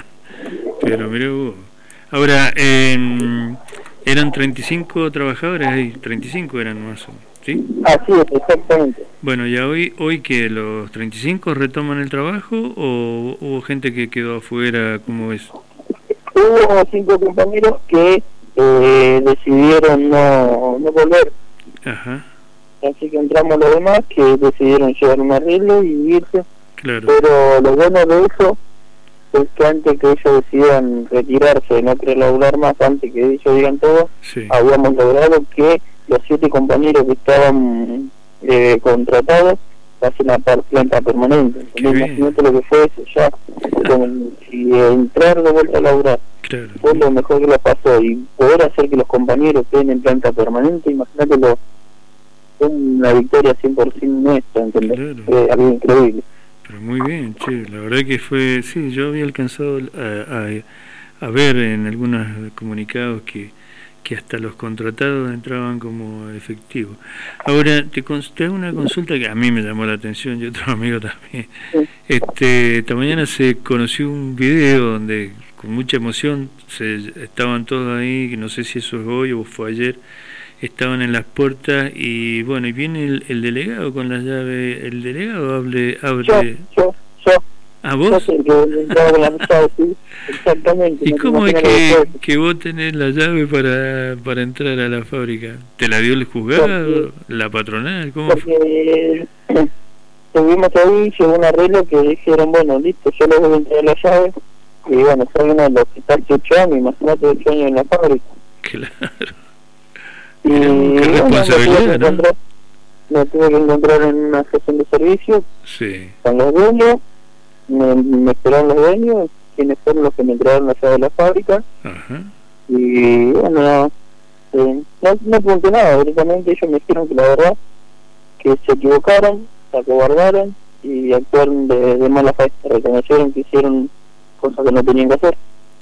Pero mirá vos. Ahora, eh, eran treinta y cinco trabajadores ahí, treinta y cinco eran más o menos, ¿sí? Así es, exactamente. Bueno, ya hoy, hoy que los treinta y cinco retoman el trabajo o hubo gente que quedó afuera, ¿cómo es? Hubo cinco compañeros que eh, decidieron no, no volver. Ajá. Así que entramos los demás que decidieron llevar un arreglo y irse. Claro. Pero lo bueno de eso es que antes que ellos decidan retirarse, no querer laburar más, antes que ellos digan todo, sí. habíamos logrado que los siete compañeros que estaban eh, contratados pasen a planta permanente. Imagínate lo que fue eso ya, con, si entrar de vuelta a laburar claro. fue lo mejor que lo pasó, y poder hacer que los compañeros queden en planta permanente, imagínate lo, fue una victoria cien por ciento nuestra, ¿entendés? Claro. Fue algo increíble. Pero muy bien, che, la verdad que fue, sí, yo había alcanzado a, a, a ver en algunos comunicados que, que hasta los contratados entraban como efectivos. Ahora, te, te hago una consulta que a mí me llamó la atención y otro amigo también. Sí. Este, esta mañana se conoció un video donde con mucha emoción se estaban todos ahí, no sé si eso es hoy o fue ayer, estaban en las puertas y bueno, y viene el, el delegado con las llaves, el delegado hable, abre... Yo, yo, yo. ¿A vos? Yo sé que entraba con las llaves, sí, exactamente. ¿Y no cómo es que, que vos tenés la llave para, para entrar a la fábrica? ¿Te la dio el juzgado, porque, la patronal? ¿Cómo porque, fue? estuvimos ahí, llegó un arreglo que dijeron, bueno, listo, yo les voy a entregar la llave, y bueno, soy uno de los que está hace ocho años, imagínate ocho años en la fábrica. Claro. Y Qué bueno, responsabilidad, me tuve, ¿no? me tuve que encontrar en una estación de servicio Sí. con los dueños, me, me esperaron los dueños, quienes fueron los que me entregaron la llave de la fábrica, Ajá. y bueno, no, eh, no, no pregunté nada, directamente ellos me dijeron que la verdad, que se equivocaron, se acobardaron y actuaron de, de mala fe, reconocieron que hicieron cosas que no tenían que hacer.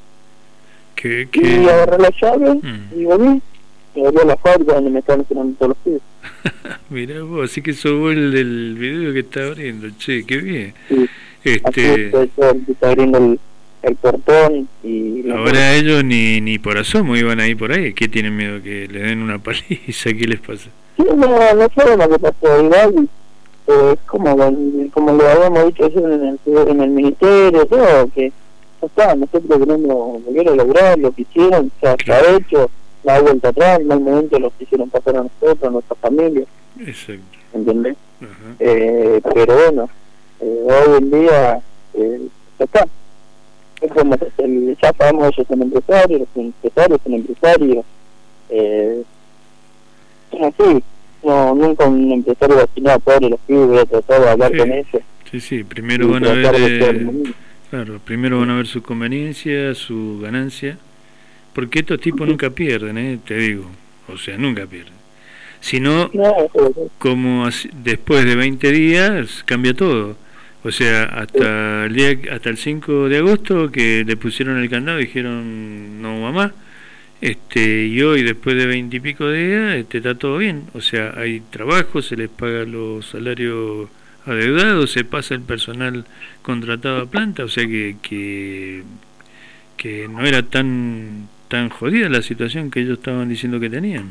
¿Qué, Y qué? agarré la llave Mm. y volví, y volví a la fábrica donde me estaban esperando todos los pibes. Mirá vos, así que sos vos el del video que está abriendo, che, qué bien. Sí. Así Este, es, todo el que está abriendo el, el portón y... la ahora ellos ni, ni por asomo iban ahí por ahí. ¿Qué tienen miedo? ¿Que le den una paliza? ¿Qué les pasa? Sí, no, no fue lo que pasó, igual, eh, es como, como lo habíamos dicho ayer en el, en el ministerio, todo, que ya está, nosotros queremos volver a lograr lo que hicieron, ya está hecho, no hay vuelta atrás, no hay momento los que hicieron pasar a nosotros, a nuestra familia, Exacto. ¿entendés? Ajá. Eh, pero bueno, eh, hoy en día, eh, ya está. Es como el, ya sabemos, ellos son empresarios, los empresarios son empresarios, eh, son así, no, nunca un empresario va a decir, no, pobre los pibes, voy a tratar de hablar Sí. con ellos. Sí, sí, primero y van a ver, tratar de ser eh, humilde. claro, primero van a ver su conveniencia, su ganancia, porque estos tipos nunca pierden, eh, te digo, o sea, nunca pierden. Si no, No, eso es- como así- después de veinte días cambia todo. O sea, hasta el día, hasta el cinco de agosto que le pusieron el candado y dijeron no mamá, este y hoy después de veinte y pico de días este, está todo bien. O sea, hay trabajo, se les paga los salarios adeudados, se pasa el personal contratado a planta, o sea que que, que no era tan tan jodida la situación que ellos estaban diciendo que tenían.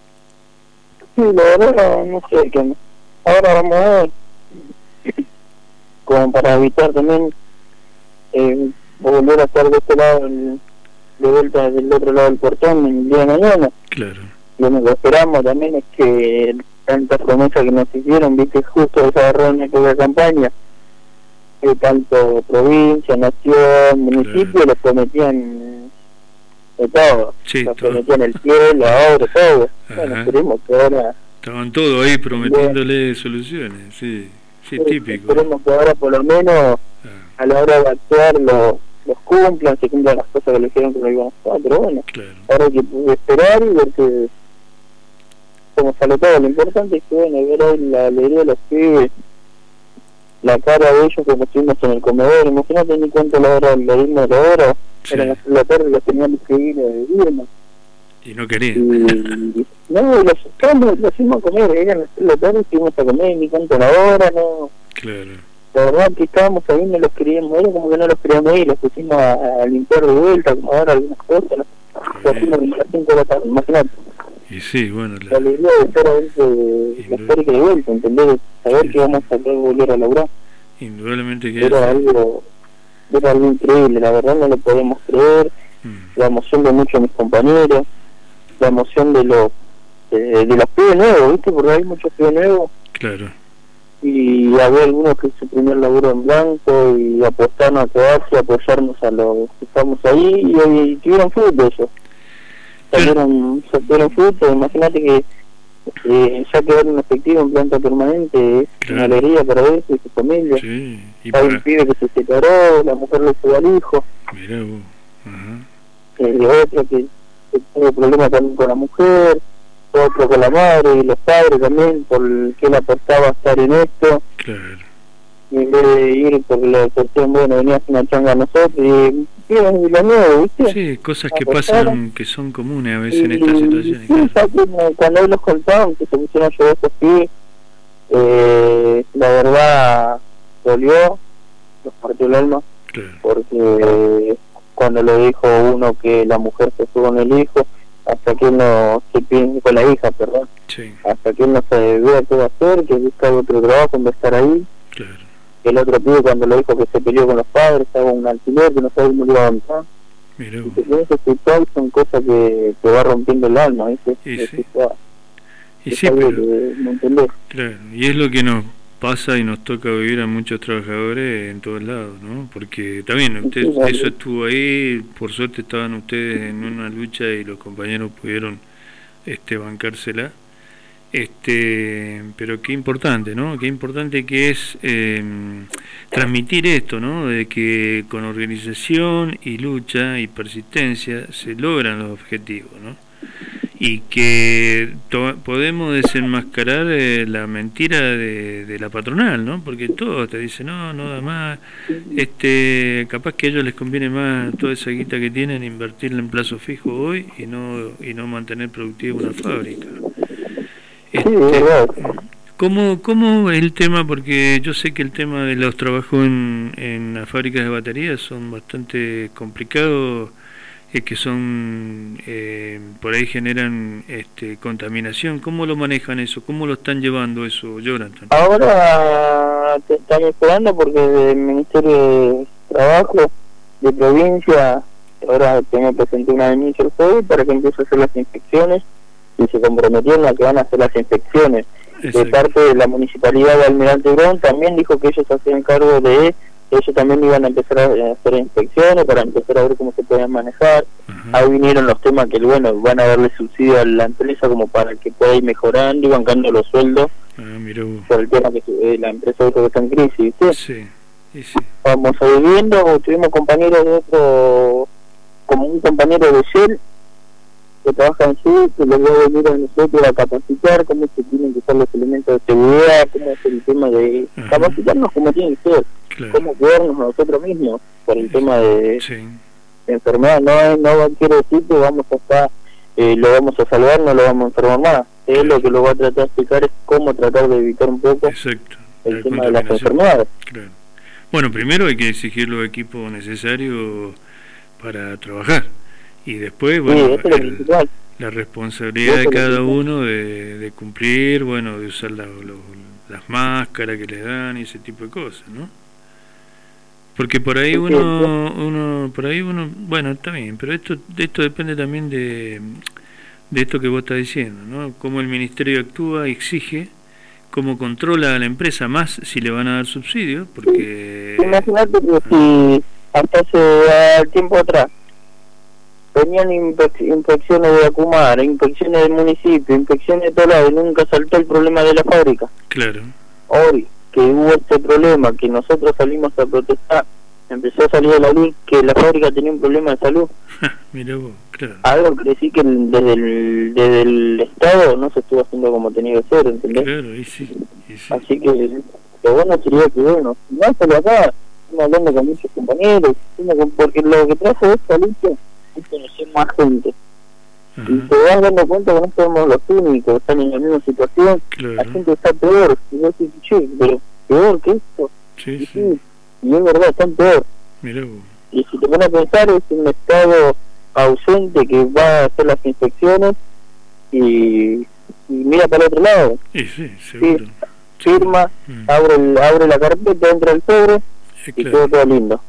Sí, la verdad, no sé, que ahora vamos a ver, como para evitar también eh, volver a estar de este lado, el- de vuelta del otro lado del portón el día de mañana. Claro. Lo que esperamos también es que tantas promesas que nos hicieron, viste, justo esa agarró en época de campaña, que tanto provincia, nación, municipio, les prometían de todo, Sí, les todo. prometían el cielo, ahora, todo. Bueno, Ajá. esperemos que ahora... Estaban todos ahí prometiéndole soluciones, sí, sí, Sí, típico. Esperemos que ahora por lo menos a la hora de actuar lo, los cumplan, se cumplan las cosas que le dijeron que lo iban a hacer, pero bueno, Claro. ahora hay que esperar y ver que cómo sale todo. Lo importante es que bueno, ver hoy la alegría de los pibes, la cara de ellos como estuvimos en el comedor, imagínate ni cuánto la hora, lo mismo de la hora, Sí. eran las tres de la tarde y los teníamos que ir a bebernos. Y no querían. Y no, los sacamos, los fuimos a comer, eran las tres de la tarde y fuimos a comer, ni cuánto la hora, no. Claro. La verdad que estábamos ahí, no los queríamos ir, como que no los queríamos ir, los pusimos a, a limpiar de vuelta, como ahora algunas cosas, ¿no? Lo hacemos a las cinco de la tarde, imagínate. Y sí, bueno, La la, alegría de estar ahí de la fábrica de vuelta, ¿entendés? De saber que vamos a poder volver a lograr. indudablemente que Era algo, era algo increíble, la verdad no lo podemos creer. La emoción de muchos de mis compañeros, la emoción de los de, de los pibes nuevos, ¿viste? Porque hay muchos pibes nuevos claro. y había algunos que su primer laburo en blanco y apostaron a quedarse, apoyarnos a los que estamos ahí y, y tuvieron fruto eso. Salieron, salieron fruto, imagínate que eh, ya quedaron efectivos en planta permanente, es una alegría para ellos y su familia. Sí, y Hay para, un pibe que se separó, la mujer le pegó al hijo, mirá vos, ajá, eh, otro que, que tuvo problemas también con la mujer, otro con la madre y los padres también, por el que él apostaba a estar en esto, claro. y en vez de ir porque le decían, bueno, venías una changa a nosotros, y vienen de lo nuevo, ¿viste? Sí, cosas que Apostaron. pasan, que son comunes a veces en Y- estas situaciones. Sí, ya que cuando ellos contaban que se pusieron a llover estos pibes, eh, la verdad dolió, nos partió el alma, Claro. porque cuando le dijo uno que la mujer se fue con el hijo, hasta que él no se piense con la hija, perdón, Sí, hasta que él no se vea qué va a hacer, que busca otro trabajo en vez de estar ahí. claro. El otro pibe cuando le dijo que se peleó con los padres, estaba un alquiler, que no sabe cómo le iba a avanzar. Mirá Y vos. que pienso que todo son cosas que te va rompiendo el alma, ¿viste? Y Es sí. que, ah, Y es sí, algo pero, que no entendés. claro, y es lo que nos pasa y nos toca vivir a muchos trabajadores en todos lados, ¿no? Porque también usted, eso estuvo ahí, por suerte estaban ustedes en una lucha y los compañeros pudieron este bancársela. Este, pero qué importante, ¿no? Qué importante que es eh, transmitir esto, ¿no? De que con organización y lucha y persistencia se logran los objetivos, ¿no? Y que podemos desenmascarar eh, la mentira de, de la patronal, ¿no? Porque todos te dicen, no, no da más, este, capaz que a ellos les conviene más toda esa guita que tienen invertirla en plazo fijo hoy y no y no mantener productiva una fábrica. Este, ¿cómo, ¿Cómo el tema? Porque yo sé que el tema de los trabajos en, en las fábricas de baterías son bastante complicados, eh, que son, eh, por ahí generan este, contaminación. ¿Cómo lo manejan eso? ¿Cómo lo están llevando eso, Jonathan? Ahora te están esperando porque el Ministerio de Trabajo de provincia, ahora que me presenté una denuncia el jueves para que empiece a hacer las inspecciones, y se comprometieron a que van a hacer las inspecciones. Exacto. De parte de la Municipalidad de Almirante Brown también dijo que ellos hacían cargo de, ellos también iban a empezar a hacer inspecciones para empezar a ver cómo se pueden manejar. Uh-huh. Ahí vinieron los temas que, bueno, van a darle subsidio a la empresa como para que pueda ir mejorando y bancando los sueldos. Ah, mirá. Por el tema que eh, la empresa está en crisis, ¿viste? Sí, sí, sí. Vamos a ir viendo, tuvimos compañeros de otro, como un compañero de Shell, que trabaja en sí, que les voy a venir a nosotros a capacitar cómo se tienen que usar los elementos de seguridad, cómo es el tema de uh-huh. capacitarnos como tiene que ser, claro. Cómo cuidarnos nosotros mismos por el tema de, sí. de enfermedad. No, no quiero decir que vamos a estar, eh, lo vamos a salvar, no lo vamos a enfermar más. Él lo que lo va a tratar de explicar es cómo tratar de evitar un poco Exacto. el la tema de las enfermedades. Claro. Bueno, primero hay que exigir los equipos necesarios para trabajar. Y después, bueno, sí, el, la responsabilidad de cada uno de, de cumplir, bueno, de usar la, lo, las máscaras que les dan y ese tipo de cosas, ¿no? Porque por ahí uno, uno por ahí uno, bueno, está bien, pero esto, esto depende también de, de esto que vos estás diciendo, ¿no? Cómo el Ministerio actúa, exige, cómo controla a la empresa, más si le van a dar subsidios, porque... Sí, imagínate que si hasta hace tiempo atrás tenían inspecciones de Acumar, inspecciones del municipio, inspecciones de todo lado, y nunca saltó el problema de la fábrica. Claro. Hoy que hubo este problema, que nosotros salimos a protestar, empezó a salir a la luz que la fábrica tenía un problema de salud. Mirá vos, claro. Algo que sí que desde el, desde el Estado no se estuvo haciendo como tenía que ser, ¿entendés? Claro, y sí, y sí. Así que lo bueno sería que, bueno, no solo acá, estamos hablando con muchos compañeros, porque lo que trajo esta lucha es conocer más gente. Uh-huh. Y te vas dando cuenta que no somos los únicos que están en la misma situación. Claro. La gente está peor. Y vos decís, che, pero peor que esto. Sí, y, sí. sí, y es verdad, están peor. Mirá vos. Y si te pones a pensar, es un Estado ausente que va a hacer las inspecciones y, y mira para el otro lado. Sí, sí, seguro. Sí, firma, mm. abre, el, abre la carpeta, entra el sobre sí, y claro. todo, todo lindo.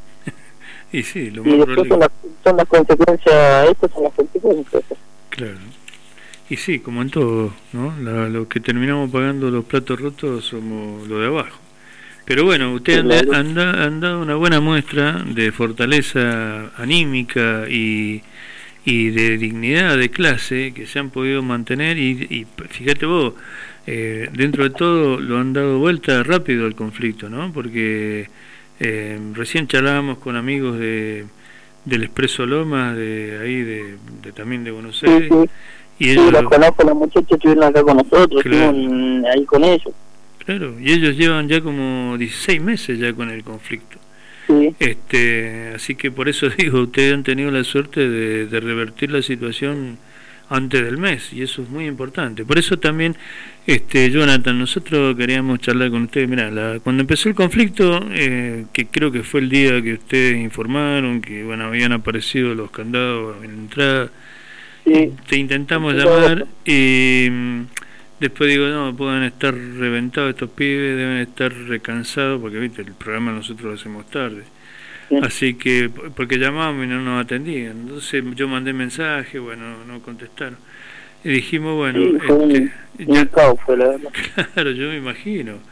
Y sí, lo y más después son las, son las consecuencias, estas son las consecuencias. Claro. Y sí, como en todo, ¿no? La, lo que terminamos pagando los platos rotos somos lo de abajo. Pero bueno, usted sí, han, han, han dado una buena muestra de fortaleza anímica y, y de dignidad de clase que se han podido mantener y, y fíjate vos, eh, dentro de todo lo han dado vuelta rápido al conflicto, ¿no? Porque eh, recién charlábamos con amigos de del Expreso Lomas, de ahí de, de también de Buenos Aires. Sí, sí. Y ellos, sí, los conozco, los muchachos estuvieron acá con nosotros, claro. Estuvieron ahí con ellos. Claro, y ellos llevan ya como dieciséis meses ya con el conflicto. Sí. Este, así que por eso digo, ustedes han tenido la suerte de, de revertir la situación antes del mes, y eso es muy importante. Por eso también, este, Jonathan, nosotros queríamos charlar con ustedes. Mirá, la, cuando empezó el conflicto, eh, que creo que fue el día que ustedes informaron que bueno habían aparecido los candados en la entrada, sí. Te intentamos sí, llamar y después digo, no, pueden estar reventados estos pibes, deben estar recansados, porque viste, el programa nosotros lo hacemos tarde. Sí. Así que, porque llamamos y no nos atendían. Entonces yo mandé mensaje, bueno, no contestaron. Y dijimos, bueno, sí, fue este, un, ya, un caos, fue la verdad. Claro, yo me imagino.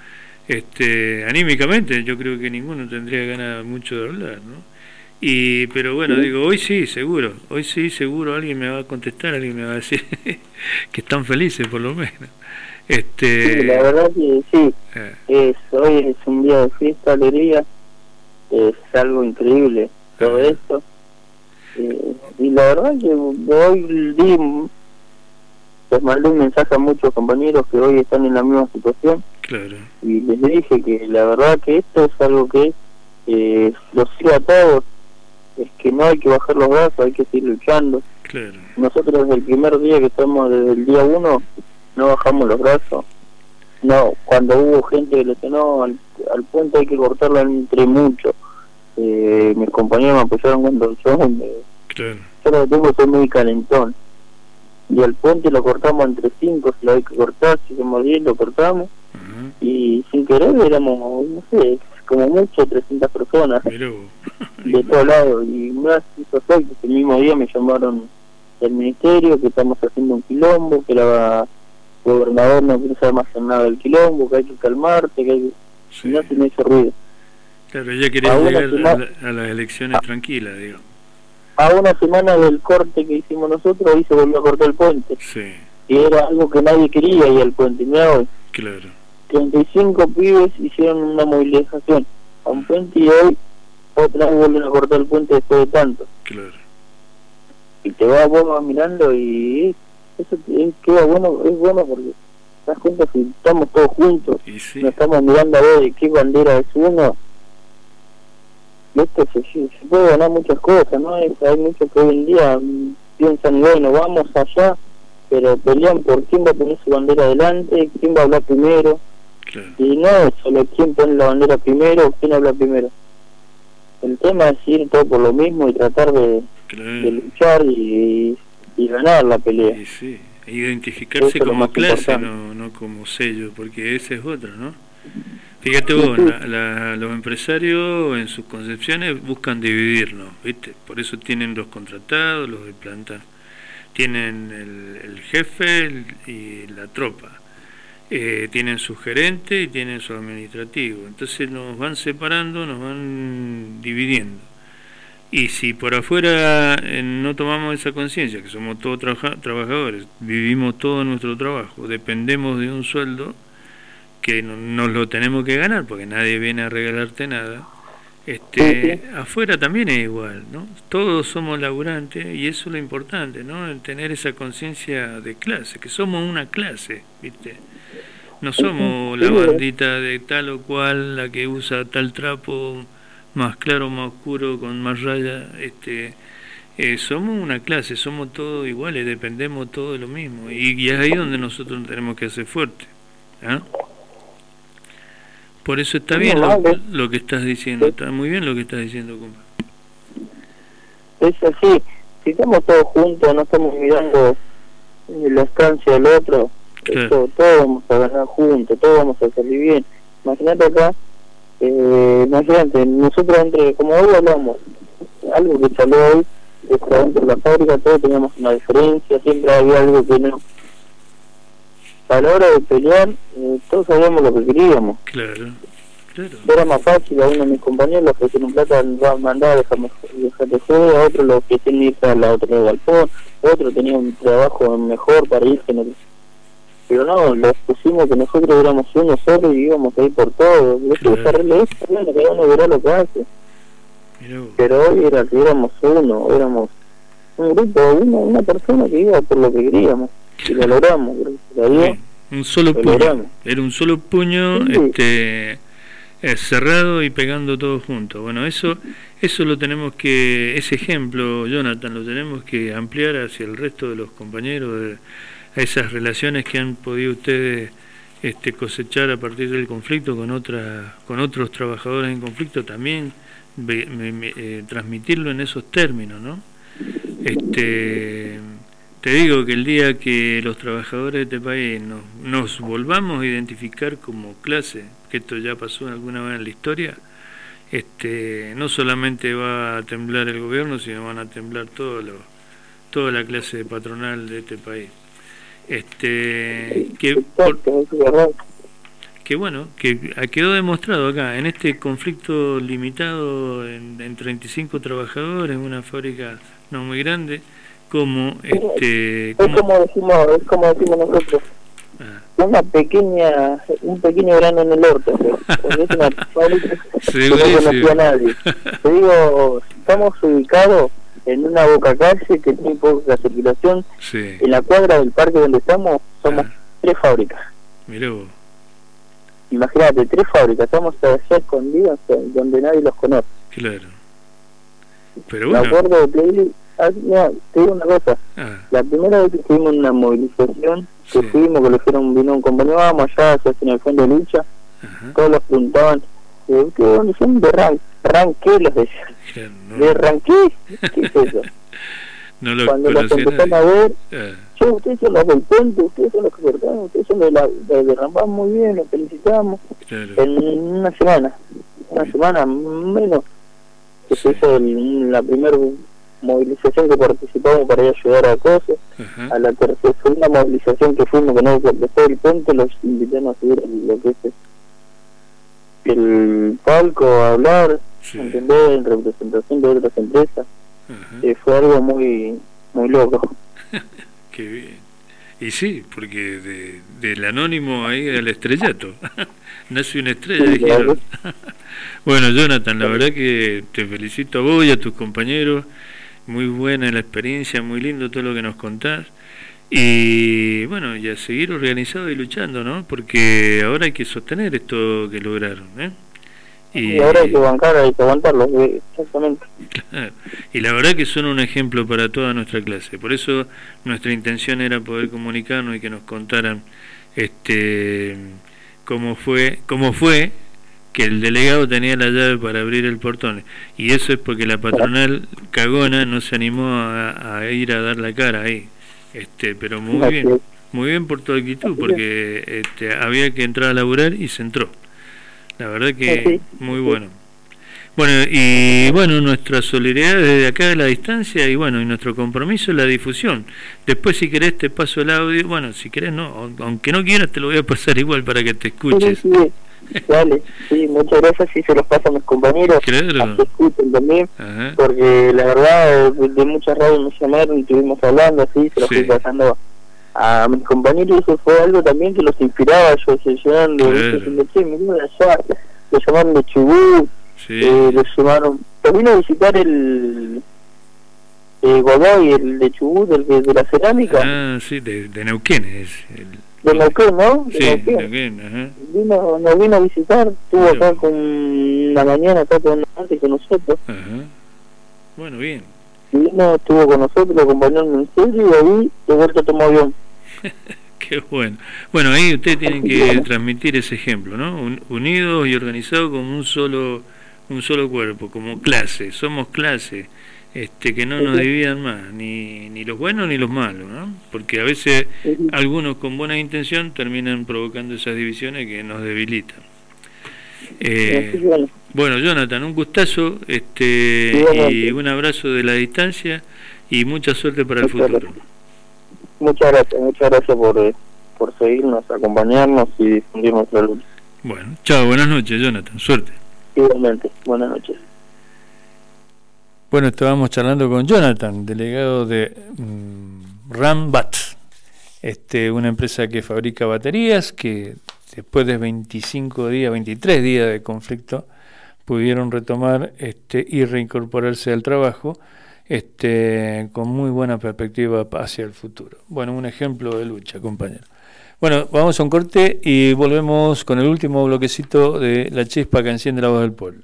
Este, anímicamente yo creo que ninguno tendría ganas mucho de hablar, ¿no? Y, pero bueno, ¿sí? Digo, hoy sí, seguro, hoy sí, seguro alguien me va a contestar, alguien me va a decir que están felices por lo menos. Este... Sí, la verdad que sí, eh. es, hoy es un día de fiesta, alegría, es algo increíble todo eh. esto, eh, y la verdad que hoy di, les mandé un mensaje a muchos compañeros que hoy están en la misma situación, claro. Y les dije que la verdad que esto es algo que eh, los sirve a todos, es que no hay que bajar los brazos, hay que seguir luchando. Claro. Nosotros desde el primer día que estamos, desde el día uno, no bajamos los brazos. No, cuando hubo gente que le decía, no, al, al puente hay que cortarlo entre muchos. Eh, mis compañeros me apoyaron cuando yo, me, claro. yo lo tengo, soy muy calentón. Y al puente lo cortamos entre cinco, si lo hay que cortar, si somos diez lo cortamos. Uh-huh. Y sin querer éramos, no sé, como mucho trescientas personas de todos lados, y más hizo que el mismo día me llamaron del ministerio que estamos haciendo un quilombo, que el gobernador no quiere saber más nada del quilombo, que hay que calmarte, que hay que... Sí. No se me hizo ruido. Claro, ya quería a llegar a, la, a las elecciones tranquilas, digo. A una semana del corte que hicimos nosotros, ahí se volvió a cortar el puente. Sí. Y era algo que nadie quería ir al puente, mira hoy. Claro. treinta y cinco pibes hicieron una movilización a un puente y hoy otra vez vuelven a cortar el puente después de tanto. Claro. Y te vas vos vas mirando y eso es, queda bueno, es bueno porque te das cuenta si estamos todos juntos, sí. Nos estamos mirando a ver de qué bandera es uno. Y esto se, se puede ganar muchas cosas, ¿no? Es, hay muchos que hoy en día piensan, bueno, vamos allá, pero pelean por quién va a poner su bandera adelante, quién va a hablar primero. Claro. Y no es solo quién pone la bandera primero o quién habla primero. El tema es ir todo por lo mismo y tratar de, claro. de luchar y, y ganar la pelea. Sí, sí. Identificarse como clase, no, no como sello, porque ese es otro, ¿no? Fíjate vos, sí, sí. La, la, los empresarios en sus concepciones buscan dividirnos, ¿viste? Por eso tienen los contratados, los de planta, tienen el, el jefe el, y la tropa. Eh, tienen su gerente y tienen su administrativo, entonces nos van separando, nos van dividiendo, y si por afuera eh, no tomamos esa conciencia que somos todos trabaja- trabajadores, vivimos todo nuestro trabajo, dependemos de un sueldo que no, nos lo tenemos que ganar porque nadie viene a regalarte nada, este, afuera también es igual, ¿no? Todos somos laburantes y eso es lo importante, ¿no? El tener esa conciencia de clase, que somos una clase, ¿viste? No somos la bandita de tal o cual, la que usa tal trapo más claro, más oscuro, con más raya. Este, eh, somos una clase, somos todos iguales, dependemos todos de lo mismo. Y, y es ahí donde nosotros tenemos que hacer fuerte. ¿Ah? Por eso está bien lo, lo que estás diciendo, está muy bien lo que estás diciendo, compa. Es así, si estamos todos juntos, no estamos mirando la estancia del otro. Claro. Todo, todos vamos a ganar juntos, todos vamos a salir bien. Imagínate acá, eh, imagínate, nosotros entre, como hoy hablamos, algo que salió hoy, es que dentro de la fábrica todos teníamos una diferencia, siempre había algo que no. A la hora de pelear, eh, todos sabíamos lo que queríamos. Claro, claro. Era más fácil, a uno de mis compañeros, los que tienen plata, van a mandar a dejarme dejarte fuera, a otros los que tienen irse a la otra de galpón, otro tenía un trabajo mejor para irse en el... Pero no, los pusimos que nosotros éramos uno solo y íbamos a ir por todo. Y eso es arregle eso, bueno, cada uno verá lo que hace. Pero hoy era que éramos uno, éramos un grupo, una, una persona que iba por lo que queríamos. Y lo logramos, lo dio, sí, un solo puño, logramos. Era un solo puño, sí. este eh, cerrado y pegando todos juntos. Bueno, eso eso lo tenemos que, ese ejemplo, Jonathan, lo tenemos que ampliar hacia el resto de los compañeros, de, a esas relaciones que han podido ustedes este, cosechar a partir del conflicto con otra, con otros trabajadores en conflicto, también me, me, me, eh, transmitirlo en esos términos, ¿no? Este, te digo que el día que los trabajadores de este país nos, nos volvamos a identificar como clase, que esto ya pasó alguna vez en la historia, este, no solamente va a temblar el gobierno, sino van a temblar todo lo, toda la clase patronal de este país. Este, que, por, que bueno, que quedó demostrado acá, en este conflicto limitado en, en treinta y cinco trabajadores, una fábrica no muy grande, como este... Es como decimos, es como decimos nosotros, ah. una pequeña, un pequeño grano en el orto, porque es una fábrica que no conocía a nadie. Te digo, estamos ubicados en una boca calle que tiene poca circulación, sí. En la cuadra del parque donde estamos somos ah. tres fábricas. Mirá vos. Imagínate, tres fábricas, estamos allá escondidos donde nadie los conoce. Claro. Pero bueno. Me acuerdo, te digo, no, te digo una cosa, ah. la primera vez que estuvimos en una movilización, que sí. fuimos, que le fueron, vino un compañero, vamos allá, se hacen el fondo de lucha, ajá. Todos los preguntaban, ¿de dónde son? De Ran, ¿Ranqué? Los decían. Claro, no. ¿De Ranqué? ¿Qué es eso? No lo Cuando los empezaron a ver, ah. yo, ustedes son los del puente, ustedes son los que cortaron, ustedes son los de la de, de Rambam, muy bien, los felicitamos. Claro. En una semana, una sí. semana menos, que sí. se hizo el, la primera movilización que participamos para ir a ayudar a cosas. Ajá. A la tercera, segunda movilización que fuimos, que no, después del puente, los invitamos a subir lo que es el palco, a hablar, sí. entender, en representación de otras empresas. Eh, fue algo muy muy loco. Qué bien. Y sí, porque de, del anónimo ahí al estrellato nace una estrella, sí, dijeron. Bueno, Jonathan, la verdad que te felicito a vos y a tus compañeros, muy buena la experiencia, muy lindo todo lo que nos contás, y bueno, y a seguir organizado y luchando, ¿no? Porque ahora hay que sostener esto que lograron, ¿eh? Y, y ahora hay que bancar, hay que aguantarlo, exactamente. Claro. Y la verdad que son un ejemplo para toda nuestra clase. Por eso nuestra intención era poder comunicarnos y que nos contaran este cómo fue, cómo fue que el delegado tenía la llave para abrir el portón. Y eso es porque la patronal cagona no se animó a, a ir a dar la cara ahí. Este, pero muy bien, muy bien por tu actitud, porque este, había que entrar a laburar y se entró. La verdad que muy bueno. Bueno, y bueno, nuestra solidaridad desde acá de la distancia y bueno, y nuestro compromiso es la difusión. Después si querés te paso el audio, bueno, si querés no, aunque no quieras te lo voy a pasar igual para que te escuches. Sí, sí, dale, sí, muchas gracias, sí se los paso a mis compañeros, claro. a que escuchen también, ajá. Porque la verdad de, de muchas radios me llamaron y estuvimos hablando así, se los sí. fui pasando a mis compañeros, y eso fue algo también que los inspiraba, yo se llenaron de, claro. de, che, me vino de allá, le llamaron de Chubut, sí. eh, le llamaron, te vino a visitar el eh, Godoy, el de Chubut, el de, de la cerámica. Ah, sí, de, de Neuquén es el... De Neuquén, ¿no? De sí, Neuquén. Neuquén, ajá. Vino, nos vino a visitar, estuvo bueno. acá con una mañana, acá con, antes con nosotros. Ajá. Bueno, bien. Vino, estuvo con nosotros, lo acompañaron en serio y ahí de vuelta tomó avión. Qué bueno. Bueno, ahí ustedes tienen que transmitir ese ejemplo, ¿no? Un, unidos y organizados como un solo un solo cuerpo, como clase. Somos clase, este, que no nos dividan más, ni, ni los buenos ni los malos, ¿no? Porque a veces algunos con buena intención terminan provocando esas divisiones que nos debilitan. Eh, bueno, Jonathan, un gustazo, este, y un abrazo de la distancia y mucha suerte para el futuro. Muchas gracias, muchas gracias por, por seguirnos, acompañarnos y difundir nuestra lucha. Bueno, chao, buenas noches, Jonathan, suerte. Igualmente, buenas noches. Bueno, estábamos charlando con Jonathan, delegado de um, Rambat, este, una empresa que fabrica baterías, que después de veinticinco días, veintitrés días de conflicto, pudieron retomar este, y reincorporarse al trabajo, Este, con muy buena perspectiva hacia el futuro. Bueno, un ejemplo de lucha, compañero. Bueno, vamos a un corte y volvemos con el último bloquecito de La Chispa que enciende la voz del pueblo.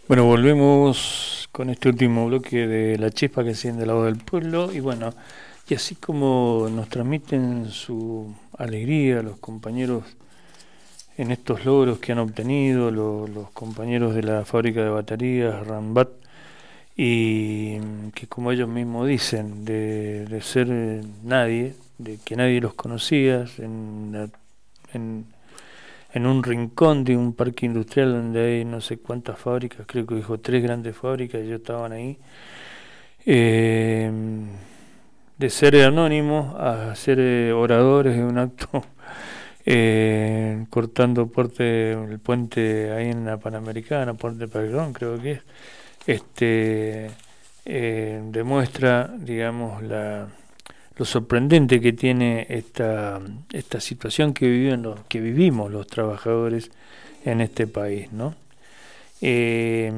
Bueno, volvemos con este último bloque de La Chispa que enciende la voz del pueblo y bueno, y así como nos transmiten su alegría los compañeros en estos logros que han obtenido, los, los compañeros de la fábrica de baterías, Rambat, y que como ellos mismos dicen, de, de ser nadie, de que nadie los conocía, en, en en un rincón de un parque industrial donde hay no sé cuántas fábricas, creo que dijo tres grandes fábricas, ellos estaban ahí, eh, de ser anónimos a ser eh, oradores de un acto, eh, cortando porte, el puente ahí en la Panamericana, Puente Perdón creo que es, este eh, demuestra, digamos, la lo sorprendente que tiene esta esta situación que viven los que vivimos los trabajadores en este país, ¿no? Eh,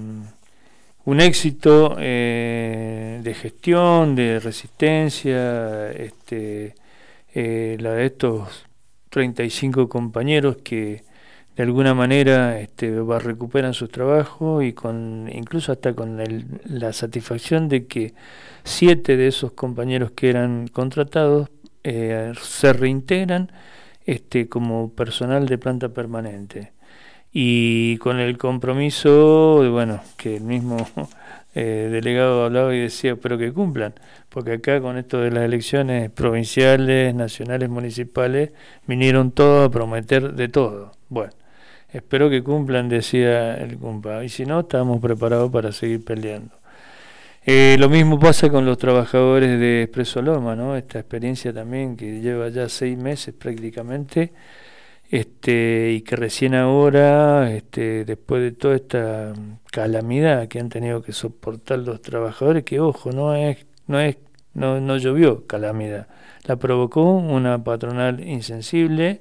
un éxito eh, de gestión, de resistencia, este, eh, la de estos treinta y cinco compañeros que de alguna manera este, va, recuperan sus trabajos y con incluso hasta con el, la satisfacción de que siete de esos compañeros que eran contratados eh, se reintegran este, como personal de planta permanente y con el compromiso de, bueno, que el mismo eh, delegado hablaba y decía, pero que cumplan, porque acá con esto de las elecciones provinciales, nacionales, municipales, vinieron todos a prometer de todo. Bueno, espero que cumplan, decía el compa, y si no, estamos preparados para seguir peleando. Eh, lo mismo pasa con los trabajadores de Expreso Loma, ¿no? Esta experiencia también que lleva ya seis meses prácticamente, este, y que recién ahora, este, después de toda esta calamidad que han tenido que soportar los trabajadores, que ojo, no es, no es, no, no llovió calamidad, la provocó una patronal insensible.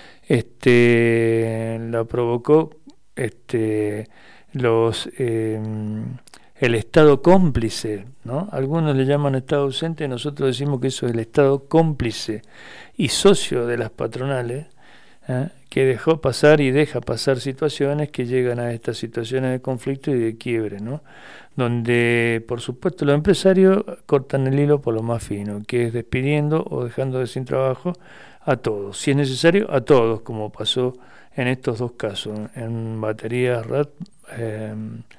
Este, la provocó este, los eh, el Estado cómplice, ¿no? Algunos le llaman Estado ausente, nosotros decimos que eso es el Estado cómplice y socio de las patronales, ¿eh? Que dejó pasar y deja pasar situaciones que llegan a estas situaciones de conflicto y de quiebre, ¿no? Donde, por supuesto, los empresarios cortan el hilo por lo más fino, que es despidiendo o dejando de sin trabajo a todos, si es necesario, a todos, como pasó en estos dos casos, en baterías Rat, eh,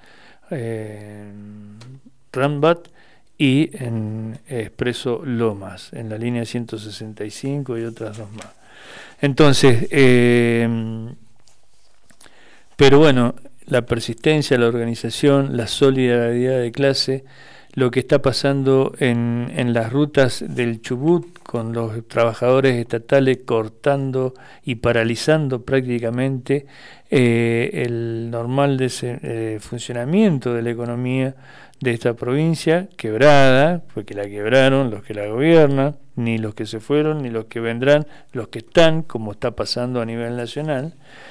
eh, Rambat y en Expreso Lomas, en la línea ciento sesenta y cinco y otras dos más. Entonces, eh, pero bueno, la persistencia, la organización, la solidaridad de clase, lo que está pasando en, en las rutas del Chubut con los trabajadores estatales cortando y paralizando prácticamente eh, el normal dese, eh, funcionamiento de la economía de esta provincia quebrada, porque la quebraron los que la gobiernan, ni los que se fueron, ni los que vendrán, los que están, como está pasando a nivel nacional,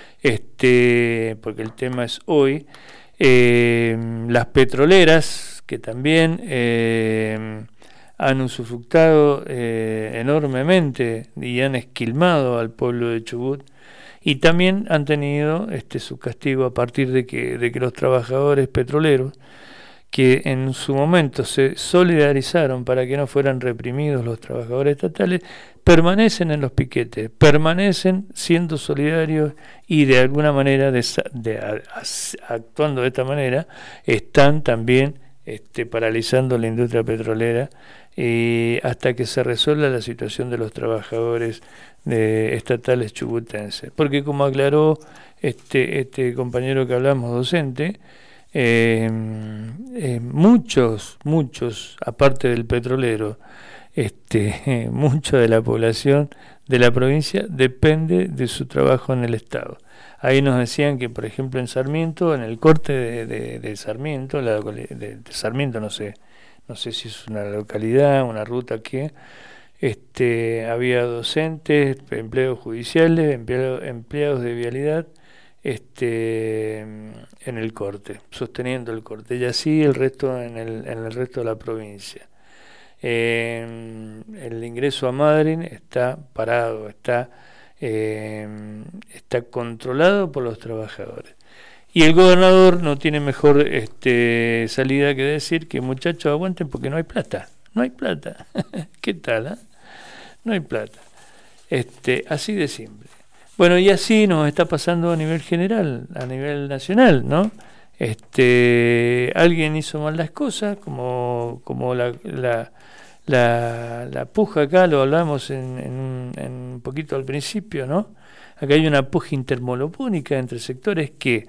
este, porque el tema es hoy, eh, las petroleras, que también eh, han usufructado eh, enormemente y han esquilmado al pueblo de Chubut, y también han tenido este su castigo a partir de que, de que los trabajadores petroleros, que en su momento se solidarizaron para que no fueran reprimidos los trabajadores estatales, permanecen en los piquetes, permanecen siendo solidarios y de alguna manera, de, de, actuando de esta manera, están también Este, paralizando la industria petrolera y hasta que se resuelva la situación de los trabajadores de estatales chubutenses, porque como aclaró este, este compañero que hablamos, docente, eh, eh, muchos, muchos, aparte del petrolero, este, eh, mucha de la población de la provincia depende de su trabajo en el Estado. Ahí nos decían que, por ejemplo, en Sarmiento, en el corte de, de, de Sarmiento, la, de, de Sarmiento, no sé, no sé si es una localidad, una ruta que, este, había docentes, empleados judiciales, empleados, empleados de vialidad, este, en el corte, sosteniendo el corte, y así el resto en el, en el resto de la provincia. Eh, el ingreso a Madryn está parado, está Eh, está controlado por los trabajadores Y el gobernador no tiene mejor este, salida que decir que muchachos aguanten porque no hay plata, no hay plata. ¿Qué tal? Eh? No hay plata. Este, así de simple. Bueno, y así nos está pasando a nivel general, a nivel nacional, ¿no? Este, alguien hizo mal las cosas, como, como la, la, la, la puja acá, lo hablamos en, en, en un poquito al principio, ¿no? Acá hay una puja intermonopónica entre sectores que,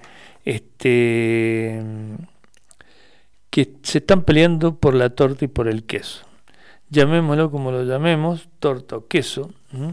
este, que se están peleando por la torta y por el queso. Llamémoslo como lo llamemos, torta o queso. ¿Mm?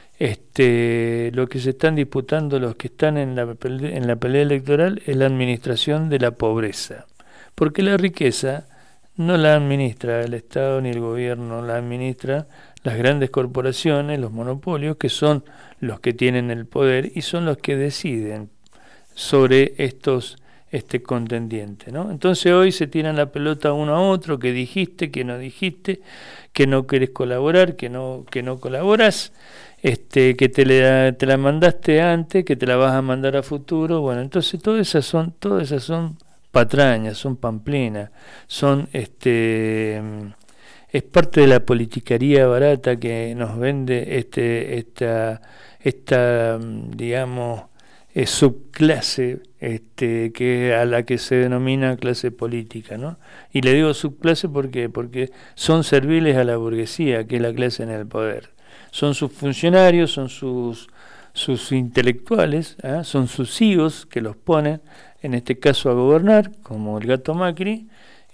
Este, lo que se están disputando los que están en la, pelea, en la pelea electoral es la administración de la pobreza, porque la riqueza no la administra el Estado ni el gobierno, la administra las grandes corporaciones, los monopolios, que son los que tienen el poder y son los que deciden sobre estos este contendientes, ¿no? Entonces hoy se tiran la pelota uno a otro, que dijiste, que no dijiste, que no querés colaborar, que no que no colaboras. Este, que te la, te la mandaste antes, que te la vas a mandar a futuro. Bueno, entonces todas esas son, todas esas son patrañas, son pamplinas, son este es parte de la politicaría barata que nos vende este esta esta digamos eh, subclase este que a la que se denomina clase política, ¿no? Y le digo subclase porque porque son serviles a la burguesía, que es la clase en el poder. Son sus funcionarios, son sus sus intelectuales, ¿eh? Son sus hijos que los ponen, en este caso a gobernar, como el gato Macri,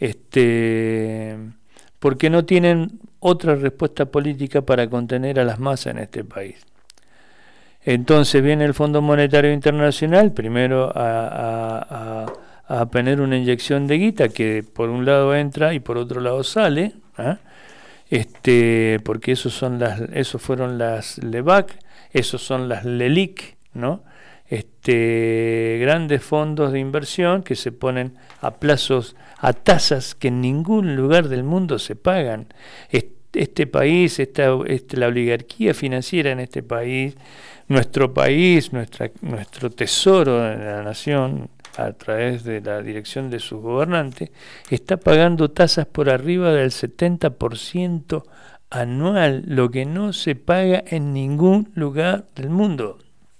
este, porque no tienen otra respuesta política para contener a las masas en este país. Entonces viene el Fondo Monetario Internacional, primero a, a, a, a poner una inyección de guita que por un lado entra y por otro lado sale, ¿eh? Este, porque esos son las, esos fueron las LEVAC, esos son las LELIC, ¿no? Este, grandes fondos de inversión que se ponen a plazos, a tasas que en ningún lugar del mundo se pagan. Este país, esta, este, la oligarquía financiera en este país, nuestro país, nuestra, nuestro tesoro de la nación, a través de la dirección de sus gobernantes, está pagando tasas por arriba del setenta por ciento anual, lo que no se paga en ningún lugar del mundo.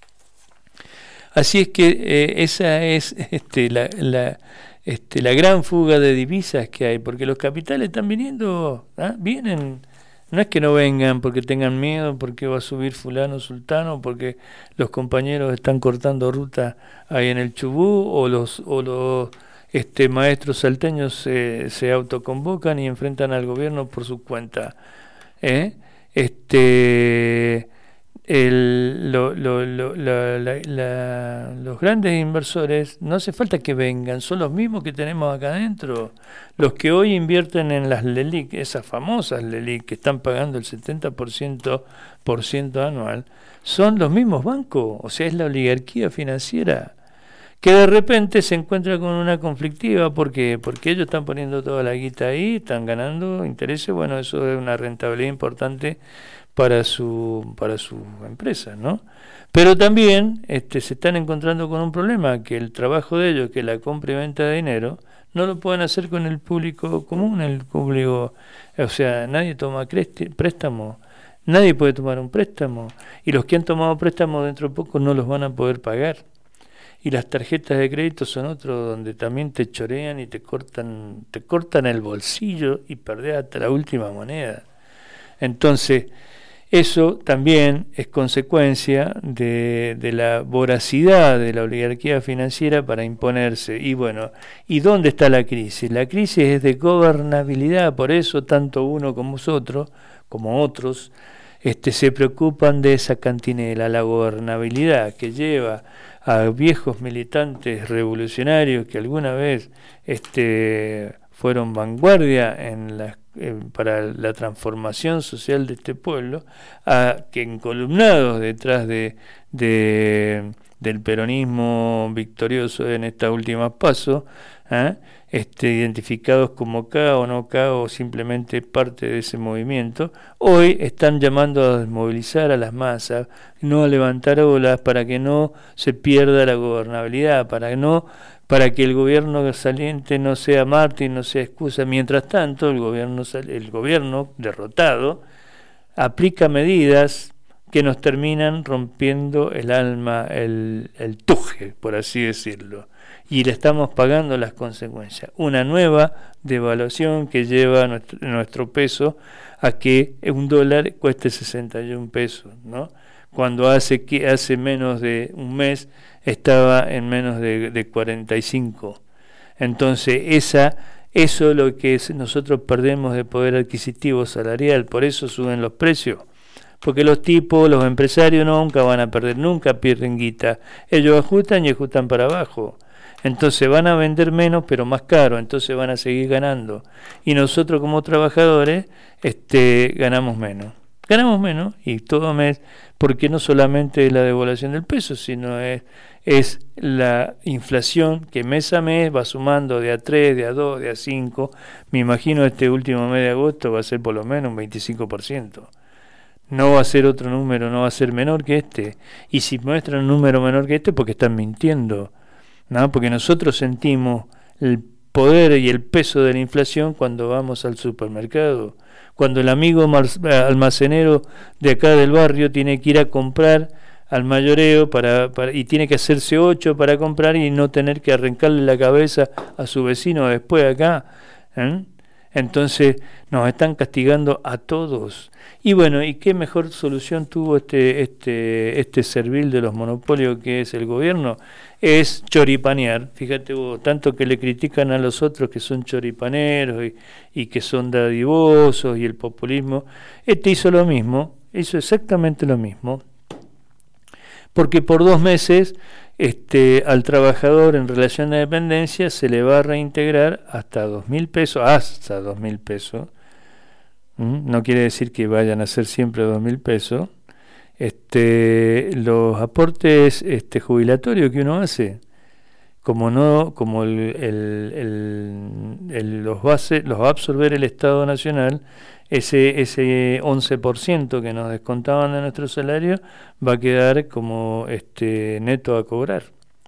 Así es que eh, esa es este, la, la, este, la gran fuga de divisas que hay, porque los capitales están viniendo, ¿ah? vienen. No es que no vengan porque tengan miedo, porque va a subir fulano, sultano, porque los compañeros están cortando ruta ahí en el Chubú, o los o los este, maestros salteños se, se autoconvocan y enfrentan al gobierno por su cuenta. ¿Eh? Este, el, lo, lo, lo, la, la, la, los grandes inversores, no hace falta que vengan, son los mismos que tenemos acá adentro. Los que hoy invierten en las LELIC, esas famosas LELIC que están pagando el setenta por ciento por ciento anual, son los mismos bancos, o sea, es la oligarquía financiera, que de repente se encuentra con una conflictiva porque porque ellos están poniendo toda la guita ahí, están ganando intereses, bueno, eso es una rentabilidad importante para su para su empresa, ¿no? Pero también este se están encontrando con un problema, que el trabajo de ellos, que es la compra y venta de dinero, no lo pueden hacer con el público común, el público, o sea, nadie toma préstamo, nadie puede tomar un préstamo, y los que han tomado préstamos dentro de poco no los van a poder pagar. Y las tarjetas de crédito son otro donde también te chorean y te cortan, te cortan el bolsillo y perdés hasta la última moneda. Entonces, eso también es consecuencia de, de la voracidad de la oligarquía financiera para imponerse. Y bueno, ¿y dónde está la crisis? La crisis es de gobernabilidad, por eso tanto uno como nosotros, como otros, este, se preocupan de esa cantinela, la gobernabilidad que lleva a viejos militantes revolucionarios que alguna vez este, fueron vanguardia en la, eh, para la transformación social de este pueblo, a que encolumnados detrás de, de, del peronismo victorioso en estas últimas pasos, ¿eh? este, identificados como K o no K o simplemente parte de ese movimiento, hoy están llamando a desmovilizar a las masas, no a levantar olas para que no se pierda la gobernabilidad, para que no para que el gobierno saliente no sea mártir, no sea excusa. Mientras tanto, el gobierno el gobierno derrotado aplica medidas que nos terminan rompiendo el alma, el, el tuje, por así decirlo, y le estamos pagando las consecuencias. Una nueva devaluación que lleva nuestro, nuestro peso a que un dólar cueste sesenta y un pesos, ¿no? Cuando hace que hace menos de un mes estaba en menos de, de cuarenta y cinco. Entonces, esa eso es lo que es, nosotros perdemos de poder adquisitivo salarial, por eso suben los precios. Porque los tipos, los empresarios nunca van a perder, nunca pierden guita. Ellos ajustan y ajustan para abajo. Entonces van a vender menos pero más caro, entonces van a seguir ganando. Y nosotros como trabajadores este, ganamos menos. Ganamos menos y todo mes, porque no solamente es la devaluación del peso, sino es, es la inflación que mes a mes va sumando de a tres, de a dos, de a cinco. Me imagino este último mes de agosto va a ser por lo menos un veinticinco por ciento. No va a ser otro número, no va a ser menor que este. Y si muestran un número menor que este, porque están mintiendo, ¿no? Porque nosotros sentimos el poder y el peso de la inflación cuando vamos al supermercado. Cuando el amigo almacenero de acá del barrio tiene que ir a comprar al mayoreo para, para, y tiene que hacerse ocho para comprar y no tener que arrancarle la cabeza a su vecino después acá, ¿eh? Entonces nos están castigando a todos. Y bueno, ¿y qué mejor solución tuvo este este este servil de los monopolios que es el gobierno? Es choripanear. Fíjate vos, tanto que le critican a los otros que son choripaneros y, y que son dadivosos y el populismo. Este hizo lo mismo, hizo exactamente lo mismo. Porque por dos meses este al trabajador en relación de dependencia se le va a reintegrar hasta dos mil pesos, hasta dos mil pesos. ¿Mm? No quiere decir que vayan a ser siempre dos mil pesos. Este, los aportes este, jubilatorios que uno hace, como no, como el, el, el, el, los, va a ser, los va a absorber el Estado Nacional, ese ese once por ciento que nos descontaban de nuestro salario va a quedar como este neto a cobrar.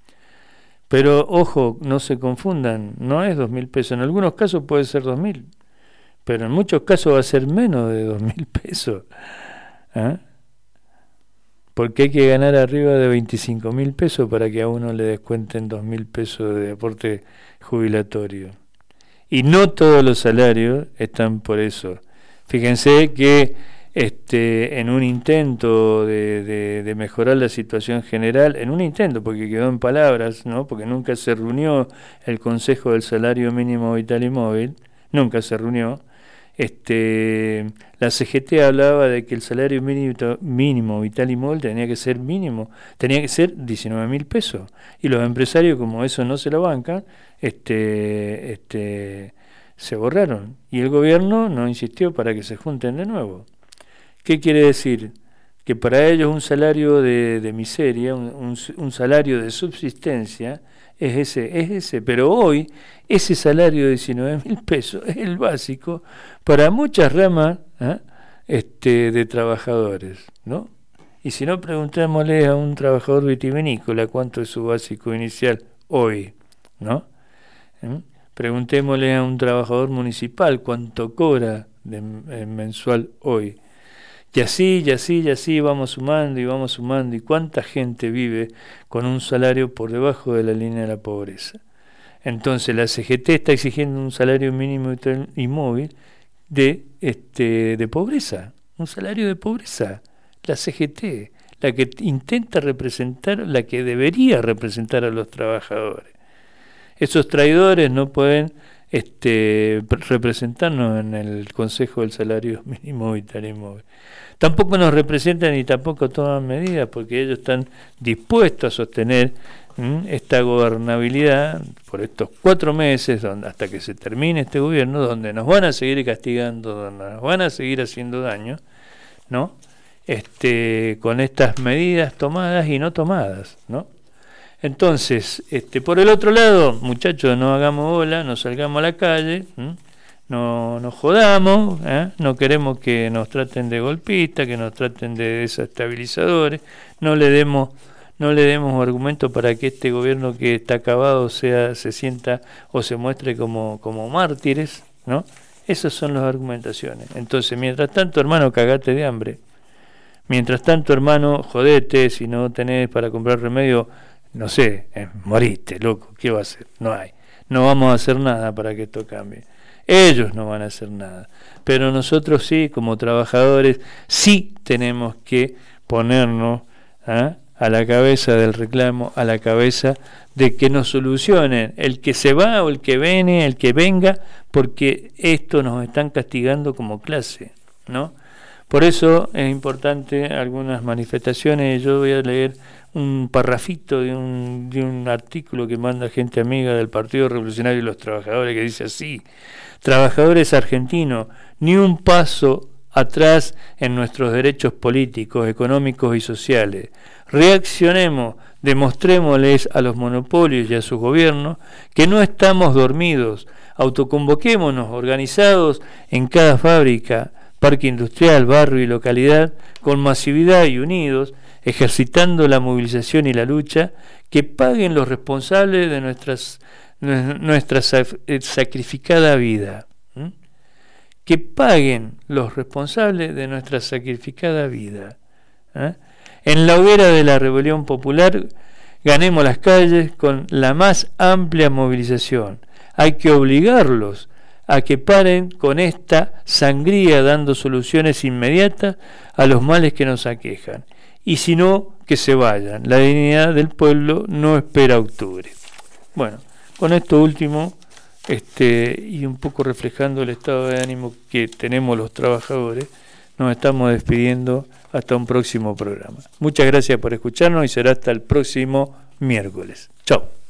Pero ojo, no se confundan, no es dos mil pesos, en algunos casos puede ser dos mil, pero en muchos casos va a ser menos de dos mil pesos. ¿Ah? Porque hay que ganar arriba de veinticinco mil pesos para que a uno le descuenten dos mil pesos de aporte jubilatorio. Y no todos los salarios están por eso. Fíjense que este, en un intento de, de, de mejorar la situación general, en un intento, porque quedó en palabras, ¿no? Porque nunca se reunió el Consejo del Salario Mínimo Vital y Móvil, nunca se reunió. Este, la C G T hablaba de que el salario mínimo, mínimo vital y móvil tenía que ser mínimo, tenía que ser diecinueve mil pesos, y los empresarios, como eso no se lo bancan, este, este, se borraron, y el gobierno no insistió para que se junten de nuevo. ¿Qué quiere decir? Que para ellos un salario de, de miseria, un, un, un salario de subsistencia, es ese, es ese, pero hoy ese salario de diecinueve mil pesos es el básico para muchas ramas ¿eh? este, de trabajadores, ¿no? Y si no, preguntémosle a un trabajador vitivinícola cuánto es su básico inicial hoy, ¿no? ¿Eh? Preguntémosle a un trabajador municipal cuánto cobra de, de mensual hoy. Y así, y así, y así vamos sumando y vamos sumando. ¿Y cuánta gente vive con un salario por debajo de la línea de la pobreza? Entonces la C G T está exigiendo un salario mínimo y móvil de, este, de pobreza, un salario de pobreza. La C G T, la que intenta representar, la que debería representar a los trabajadores. Esos traidores no pueden este, representarnos en el Consejo del Salario Mínimo Vital y Móvil. Tampoco nos representan y tampoco toman medidas, porque ellos están dispuestos a sostener ¿m? esta gobernabilidad por estos cuatro meses, donde, hasta que se termine este gobierno, donde nos van a seguir castigando, donde nos van a seguir haciendo daño, ¿no? Este, con estas medidas tomadas y no tomadas, ¿no? Entonces, este, por el otro lado, muchachos, no hagamos bola, no salgamos a la calle, ¿m? no nos jodamos, ¿eh? No queremos que nos traten de golpistas, que nos traten de desestabilizadores, no le demos, no le demos argumento para que este gobierno que está acabado sea, se sienta o se muestre como, como mártires, ¿no? Esas son las argumentaciones. Entonces, mientras tanto, hermano, cagate de hambre. Mientras tanto, hermano, jodete, si no tenés para comprar remedio, no sé, eh, moriste, loco, ¿qué va a hacer? No hay. No vamos a hacer nada para que esto cambie. Ellos no van a hacer nada. Pero nosotros sí, como trabajadores, sí tenemos que ponernos ¿eh? a la cabeza del reclamo, a la cabeza de que nos solucionen el que se va o el que viene, el que venga, porque esto nos están castigando como clase, ¿no? Por eso es importante algunas manifestaciones. Yo voy a leer un parrafito de un, de un artículo que manda gente amiga del Partido Revolucionario de los Trabajadores, que dice así: trabajadores argentinos, ni un paso atrás en nuestros derechos políticos, económicos y sociales. Reaccionemos, demostrémosles a los monopolios y a sus gobiernos que no estamos dormidos, autoconvoquémonos organizados en cada fábrica, parque industrial, barrio y localidad, con masividad y unidos, ejercitando la movilización y la lucha, que paguen los responsables de nuestras, nuestra sacrificada vida. ¿Mm? Que paguen los responsables de nuestra sacrificada vida. ¿Eh? En la hoguera de la rebelión popular, ganemos las calles con la más amplia movilización. Hay que obligarlos a que paren con esta sangría, dando soluciones inmediatas a los males que nos aquejan. Y si no, que se vayan. La dignidad del pueblo no espera octubre. Bueno, con esto último, este, y un poco reflejando el estado de ánimo que tenemos los trabajadores, nos estamos despidiendo hasta un próximo programa. Muchas gracias por escucharnos y será hasta el próximo miércoles. Chao.